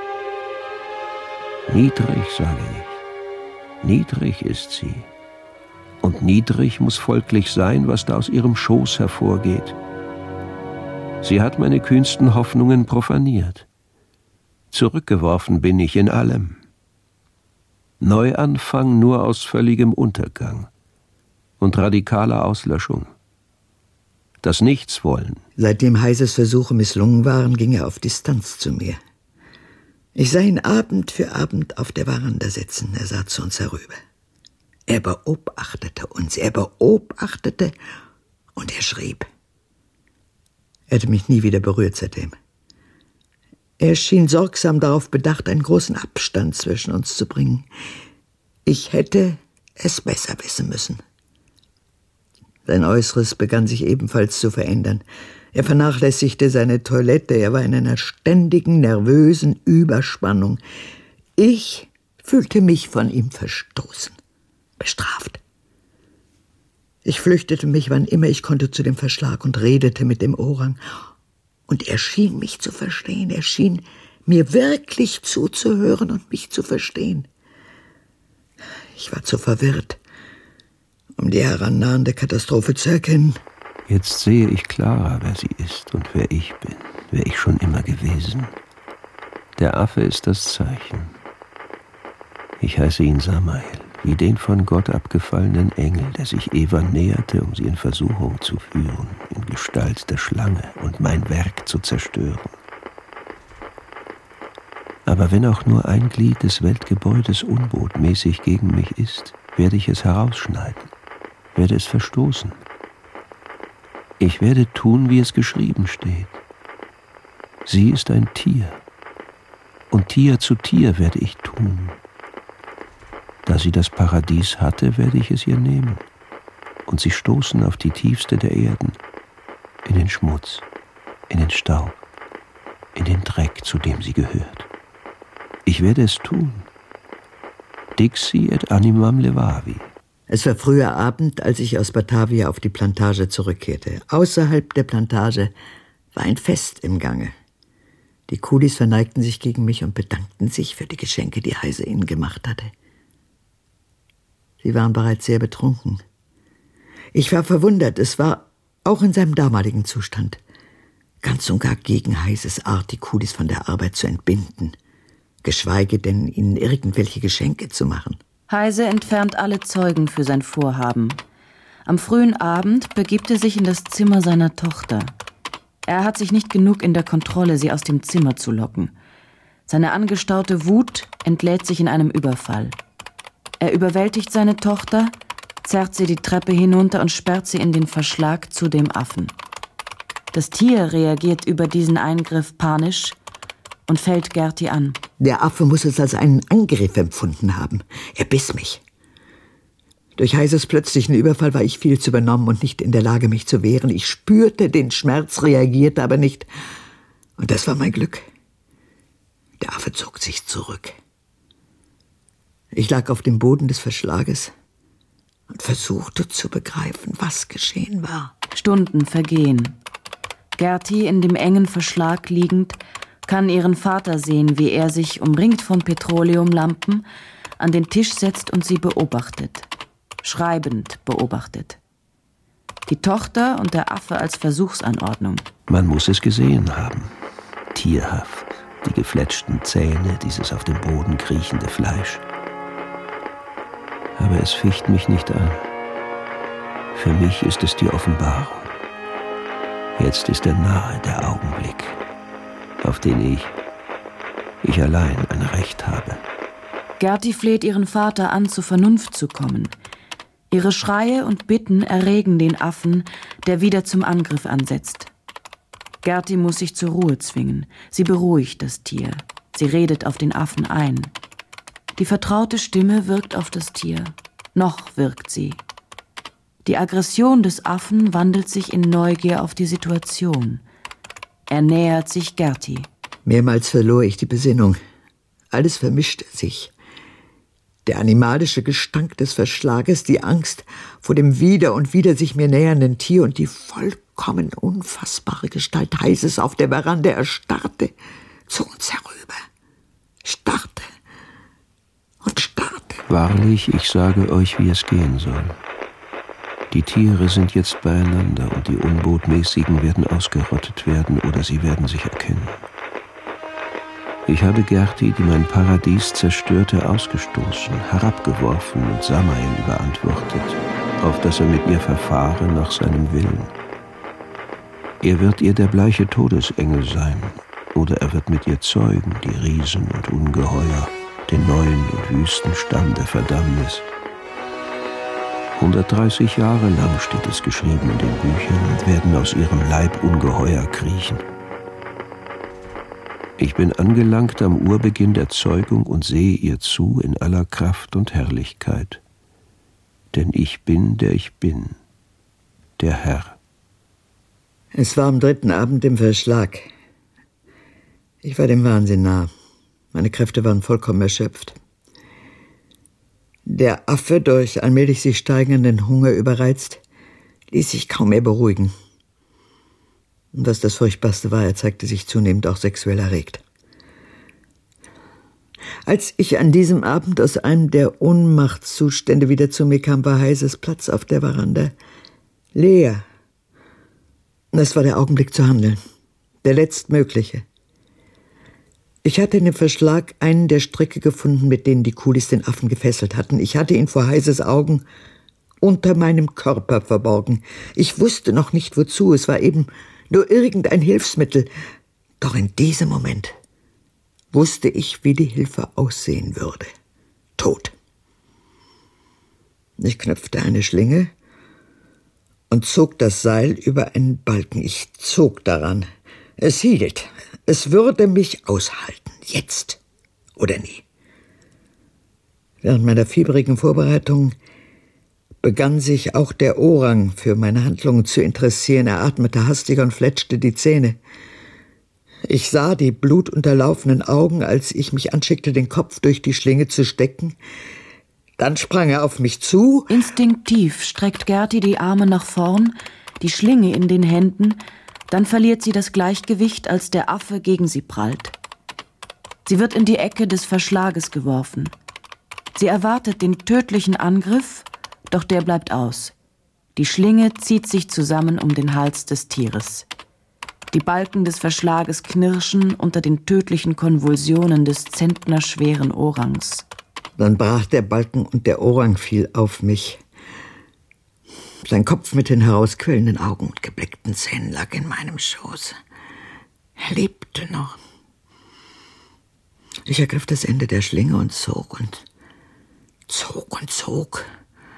Niedrig, sage ich. Niedrig ist sie. Und niedrig muss folglich sein, was da aus ihrem Schoß hervorgeht. Sie hat meine kühnsten Hoffnungen profaniert. Zurückgeworfen bin ich in allem. Neuanfang nur aus völligem Untergang und radikaler Auslöschung. Das Nichtswollen. Seitdem Heises Versuche misslungen waren, ging er auf Distanz zu mir. Ich sah ihn Abend für Abend auf der Veranda sitzen. Er sah zu uns herüber. Er beobachtete uns, und er schrieb. Er hatte mich nie wieder berührt seitdem. Er schien sorgsam darauf bedacht, einen großen Abstand zwischen uns zu bringen. Ich hätte es besser wissen müssen. Sein Äußeres begann sich ebenfalls zu verändern. Er vernachlässigte seine Toilette, er war in einer ständigen, nervösen Überspannung. Ich fühlte mich von ihm verstoßen, bestraft. Ich flüchtete mich, wann immer ich konnte, zu dem Verschlag und redete mit dem Orang. Und er schien mich zu verstehen, er schien mir wirklich zuzuhören und mich zu verstehen. Ich war zu verwirrt, um die herannahende Katastrophe zu erkennen. Jetzt sehe ich klarer, wer sie ist und wer ich bin, wer ich schon immer gewesen. Der Affe ist das Zeichen. Ich heiße ihn Samael, wie den von Gott abgefallenen Engel, der sich Eva näherte, um sie in Versuchung zu führen, in Gestalt der Schlange und mein Werk zu zerstören. Aber wenn auch nur ein Glied des Weltgebäudes unbotmäßig gegen mich ist, werde ich es herausschneiden, werde es verstoßen. Ich werde tun, wie es geschrieben steht. Sie ist ein Tier, und Tier zu Tier werde ich tun. Da sie das Paradies hatte, werde ich es ihr nehmen und sie stoßen auf die tiefste der Erden, in den Schmutz, in den Staub, in den Dreck, zu dem sie gehört. Ich werde es tun. Dixi et animam levavi. Es war früher Abend, als ich aus Batavia auf die Plantage zurückkehrte. Außerhalb der Plantage war ein Fest im Gange. Die Kulis verneigten sich gegen mich und bedankten sich für die Geschenke, die Heise ihnen gemacht hatte. Sie waren bereits sehr betrunken. Ich war verwundert, es war auch in seinem damaligen Zustand ganz und gar gegen Heises Art, die Kulis von der Arbeit zu entbinden, geschweige denn ihnen irgendwelche Geschenke zu machen. Heise entfernt alle Zeugen für sein Vorhaben. Am frühen Abend begibt er sich in das Zimmer seiner Tochter. Er hat sich nicht genug in der Kontrolle, sie aus dem Zimmer zu locken. Seine angestaute Wut entlädt sich in einem Überfall. Er überwältigt seine Tochter, zerrt sie die Treppe hinunter und sperrt sie in den Verschlag zu dem Affen. Das Tier reagiert über diesen Eingriff panisch und fällt Gerti an. Der Affe muss es als einen Angriff empfunden haben. Er biss mich. Durch Heises plötzlichen Überfall war ich viel zu übernommen und nicht in der Lage, mich zu wehren. Ich spürte den Schmerz, reagierte aber nicht, Und das war mein Glück. Der Affe zog sich zurück. Ich lag auf dem Boden des Verschlages und versuchte zu begreifen, was geschehen war. Stunden vergehen. Gerti, in dem engen Verschlag liegend, kann ihren Vater sehen, wie er sich, umringt von Petroleumlampen, an den Tisch setzt und sie beobachtet. Schreibend beobachtet. Die Tochter und der Affe als Versuchsanordnung. Man muss es gesehen haben. Tierhaft. Die gefletschten Zähne, dieses auf dem Boden kriechende Fleisch. Aber es ficht mich nicht an. Für mich ist es die Offenbarung. Jetzt ist er nahe, der Augenblick, auf den ich allein ein Recht habe. Gerti fleht ihren Vater an, zur Vernunft zu kommen. Ihre Schreie und Bitten erregen den Affen, der wieder zum Angriff ansetzt. Gerti muss sich zur Ruhe zwingen. Sie beruhigt das Tier. Sie redet auf den Affen ein. Die vertraute Stimme wirkt auf das Tier. Noch wirkt sie. Die Aggression des Affen wandelt sich in Neugier auf die Situation. Er nähert sich Gerti. Mehrmals verlor ich die Besinnung. Alles vermischte sich. Der animalische Gestank des Verschlages, die Angst vor dem wieder und wieder sich mir nähernden Tier und die vollkommen unfassbare Gestalt Heises auf der Veranda. Er starrte zu uns herüber. Starrte und starrte. Wahrlich, ich sage euch, wie es gehen soll. Die Tiere sind jetzt beieinander und die Unbotmäßigen werden ausgerottet werden oder sie werden sich erkennen. Ich habe Gerti, die mein Paradies zerstörte, ausgestoßen, herabgeworfen und Samael überantwortet, auf dass er mit ihr verfahre nach seinem Willen. Er wird ihr der bleiche Todesengel sein, oder er wird mit ihr zeugen, die Riesen und Ungeheuer, den neuen und wüsten Stamm der Verdammnis. 130 Jahre lang steht es geschrieben in den Büchern und werden aus ihrem Leib Ungeheuer kriechen. Ich bin angelangt am Urbeginn der Zeugung und sehe ihr zu in aller Kraft und Herrlichkeit. Denn ich bin, der ich bin, der Herr. Es war am 3. Abend im Verschlag. Ich war dem Wahnsinn nah. Meine Kräfte waren vollkommen erschöpft. Der Affe, durch allmählich sich steigenden Hunger überreizt, ließ sich kaum mehr beruhigen. Und was das Furchtbarste war, er zeigte sich zunehmend auch sexuell erregt. Als ich an diesem Abend aus einem der Ohnmachtszustände wieder zu mir kam, war Heises Platz auf der Veranda leer. Es war der Augenblick zu handeln, der letztmögliche. Ich hatte in dem Verschlag einen der Stricke gefunden, mit denen die Kulis den Affen gefesselt hatten. Ich hatte ihn vor Heises Augen unter meinem Körper verborgen. Ich wusste noch nicht, wozu. Es war eben nur irgendein Hilfsmittel. Doch in diesem Moment wusste ich, wie die Hilfe aussehen würde. Tod. Ich knöpfte eine Schlinge und zog das Seil über einen Balken. Ich zog daran. Es hielt. Es würde mich aushalten. Jetzt oder nie. Während meiner fieberigen Vorbereitung begann sich auch der Orang für meine Handlungen zu interessieren. Er atmete hastiger und fletschte die Zähne. Ich sah die blutunterlaufenen Augen, als ich mich anschickte, den Kopf durch die Schlinge zu stecken. Dann sprang er auf mich zu. Instinktiv streckt Gerti die Arme nach vorn, die Schlinge in den Händen. Dann verliert sie das Gleichgewicht, als der Affe gegen sie prallt. Sie wird in die Ecke des Verschlages geworfen. Sie erwartet den tödlichen Angriff, doch der bleibt aus. Die Schlinge zieht sich zusammen um den Hals des Tieres. Die Balken des Verschlages knirschen unter den tödlichen Konvulsionen des zentnerschweren Orangs. Dann brach der Balken und der Orang fiel auf mich. Sein Kopf mit den herausquellenden Augen und gebleckten Zähnen lag in meinem Schoß. Er lebte noch. Ich ergriff das Ende der Schlinge und zog und zog,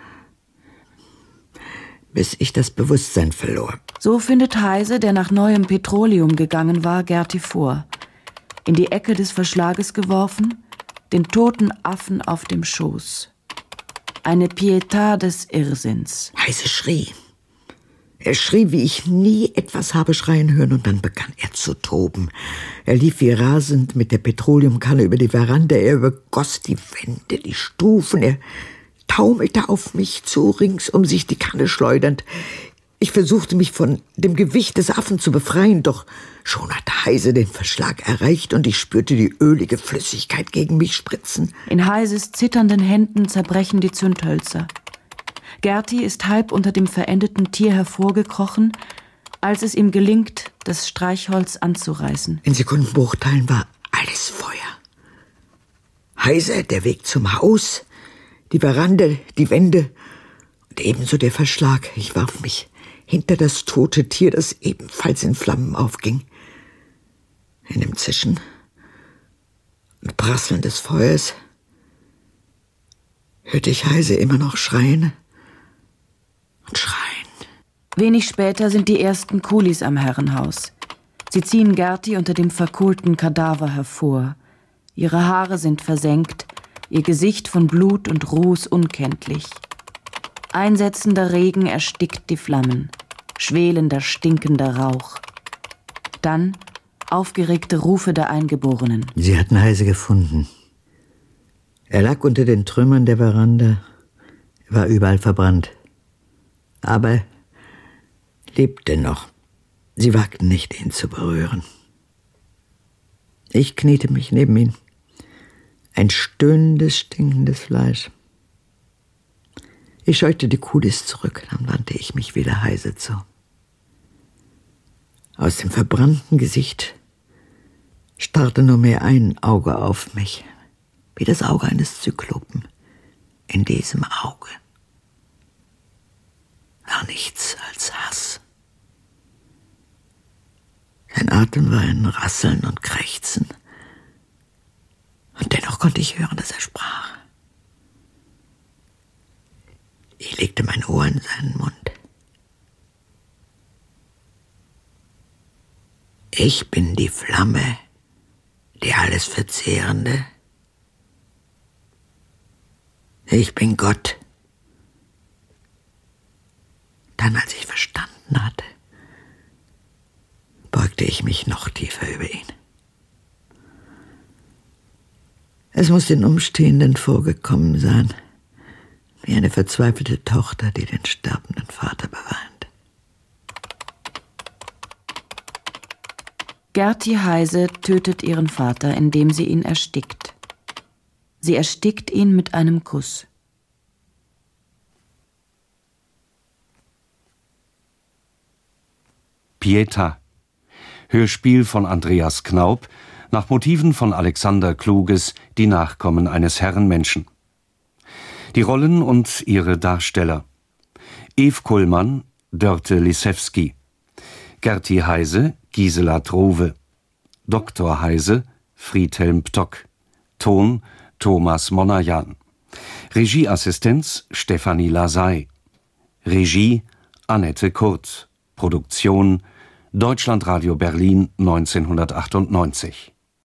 bis ich das Bewusstsein verlor. So findet Heise, der nach neuem Petroleum gegangen war, Gerti vor. In die Ecke des Verschlages geworfen, den toten Affen auf dem Schoß. Eine Pietà des Irrsinns. Heise schrie. Er schrie, wie ich nie etwas habe schreien hören, und dann begann er zu toben. Er lief wie rasend mit der Petroleumkanne über die Veranda, er übergoss die Wände, die Stufen, er taumelte auf mich zu, rings um sich die Kanne schleudernd. Ich versuchte, mich von dem Gewicht des Affen zu befreien, doch schon hatte Heise den Verschlag erreicht und ich spürte die ölige Flüssigkeit gegen mich spritzen. In Heises zitternden Händen zerbrechen die Zündhölzer. Gerti ist halb unter dem verendeten Tier hervorgekrochen, als es ihm gelingt, das Streichholz anzureißen. In Sekundenbruchteilen war alles Feuer. Heise, der Weg zum Haus, die Veranda, die Wände und ebenso der Verschlag. Ich warf mich hinter das tote Tier, das ebenfalls in Flammen aufging. In dem Zischen und Prasseln des Feuers hörte ich Heise immer noch schreien und schreien. Wenig später sind die ersten Kulis am Herrenhaus. Sie ziehen Gerti unter dem verkohlten Kadaver hervor. Ihre Haare sind versenkt, ihr Gesicht von Blut und Ruß unkenntlich. Einsetzender Regen erstickt die Flammen, schwelender, stinkender Rauch. Dann aufgeregte Rufe der Eingeborenen. Sie hatten Heise gefunden. Er lag unter den Trümmern der Veranda, war überall verbrannt. Aber lebte noch. Sie wagten nicht, ihn zu berühren. Ich kniete mich neben ihn. Ein stöhnendes, stinkendes Fleisch. Ich scheute die Kulis zurück, dann wandte ich mich wieder Heise zu. Aus dem verbrannten Gesicht starrte nur mehr ein Auge auf mich, wie das Auge eines Zyklopen. In diesem Auge war nichts als Hass. Sein Atem war ein Rasseln und Krächzen, und dennoch konnte ich hören, dass er sprach. Ich legte mein Ohr in seinen Mund. Ich bin die Flamme, die alles Verzehrende. Ich bin Gott. Dann, als ich verstanden hatte, beugte ich mich noch tiefer über ihn. Es muss den Umstehenden vorgekommen sein, wie eine verzweifelte Tochter, die den sterbenden Vater beweint. Gerti Heise tötet ihren Vater, indem sie ihn erstickt. Sie erstickt ihn mit einem Kuss. Pietà. Hörspiel von Andreas Knaup nach Motiven von Alexander Kluges Die Nachkommen eines Herrenmenschen. Die Rollen und ihre Darsteller: Eve Kullmann, Dörte Lisewski; Gerti Heise, Gisela Trove; Dr. Heise, Friedhelm Ptock; Ton, Thomas Monajan; Regieassistenz, Stefanie Lasey; Regie, Annette Kurt; Produktion, Deutschlandradio Berlin 1998.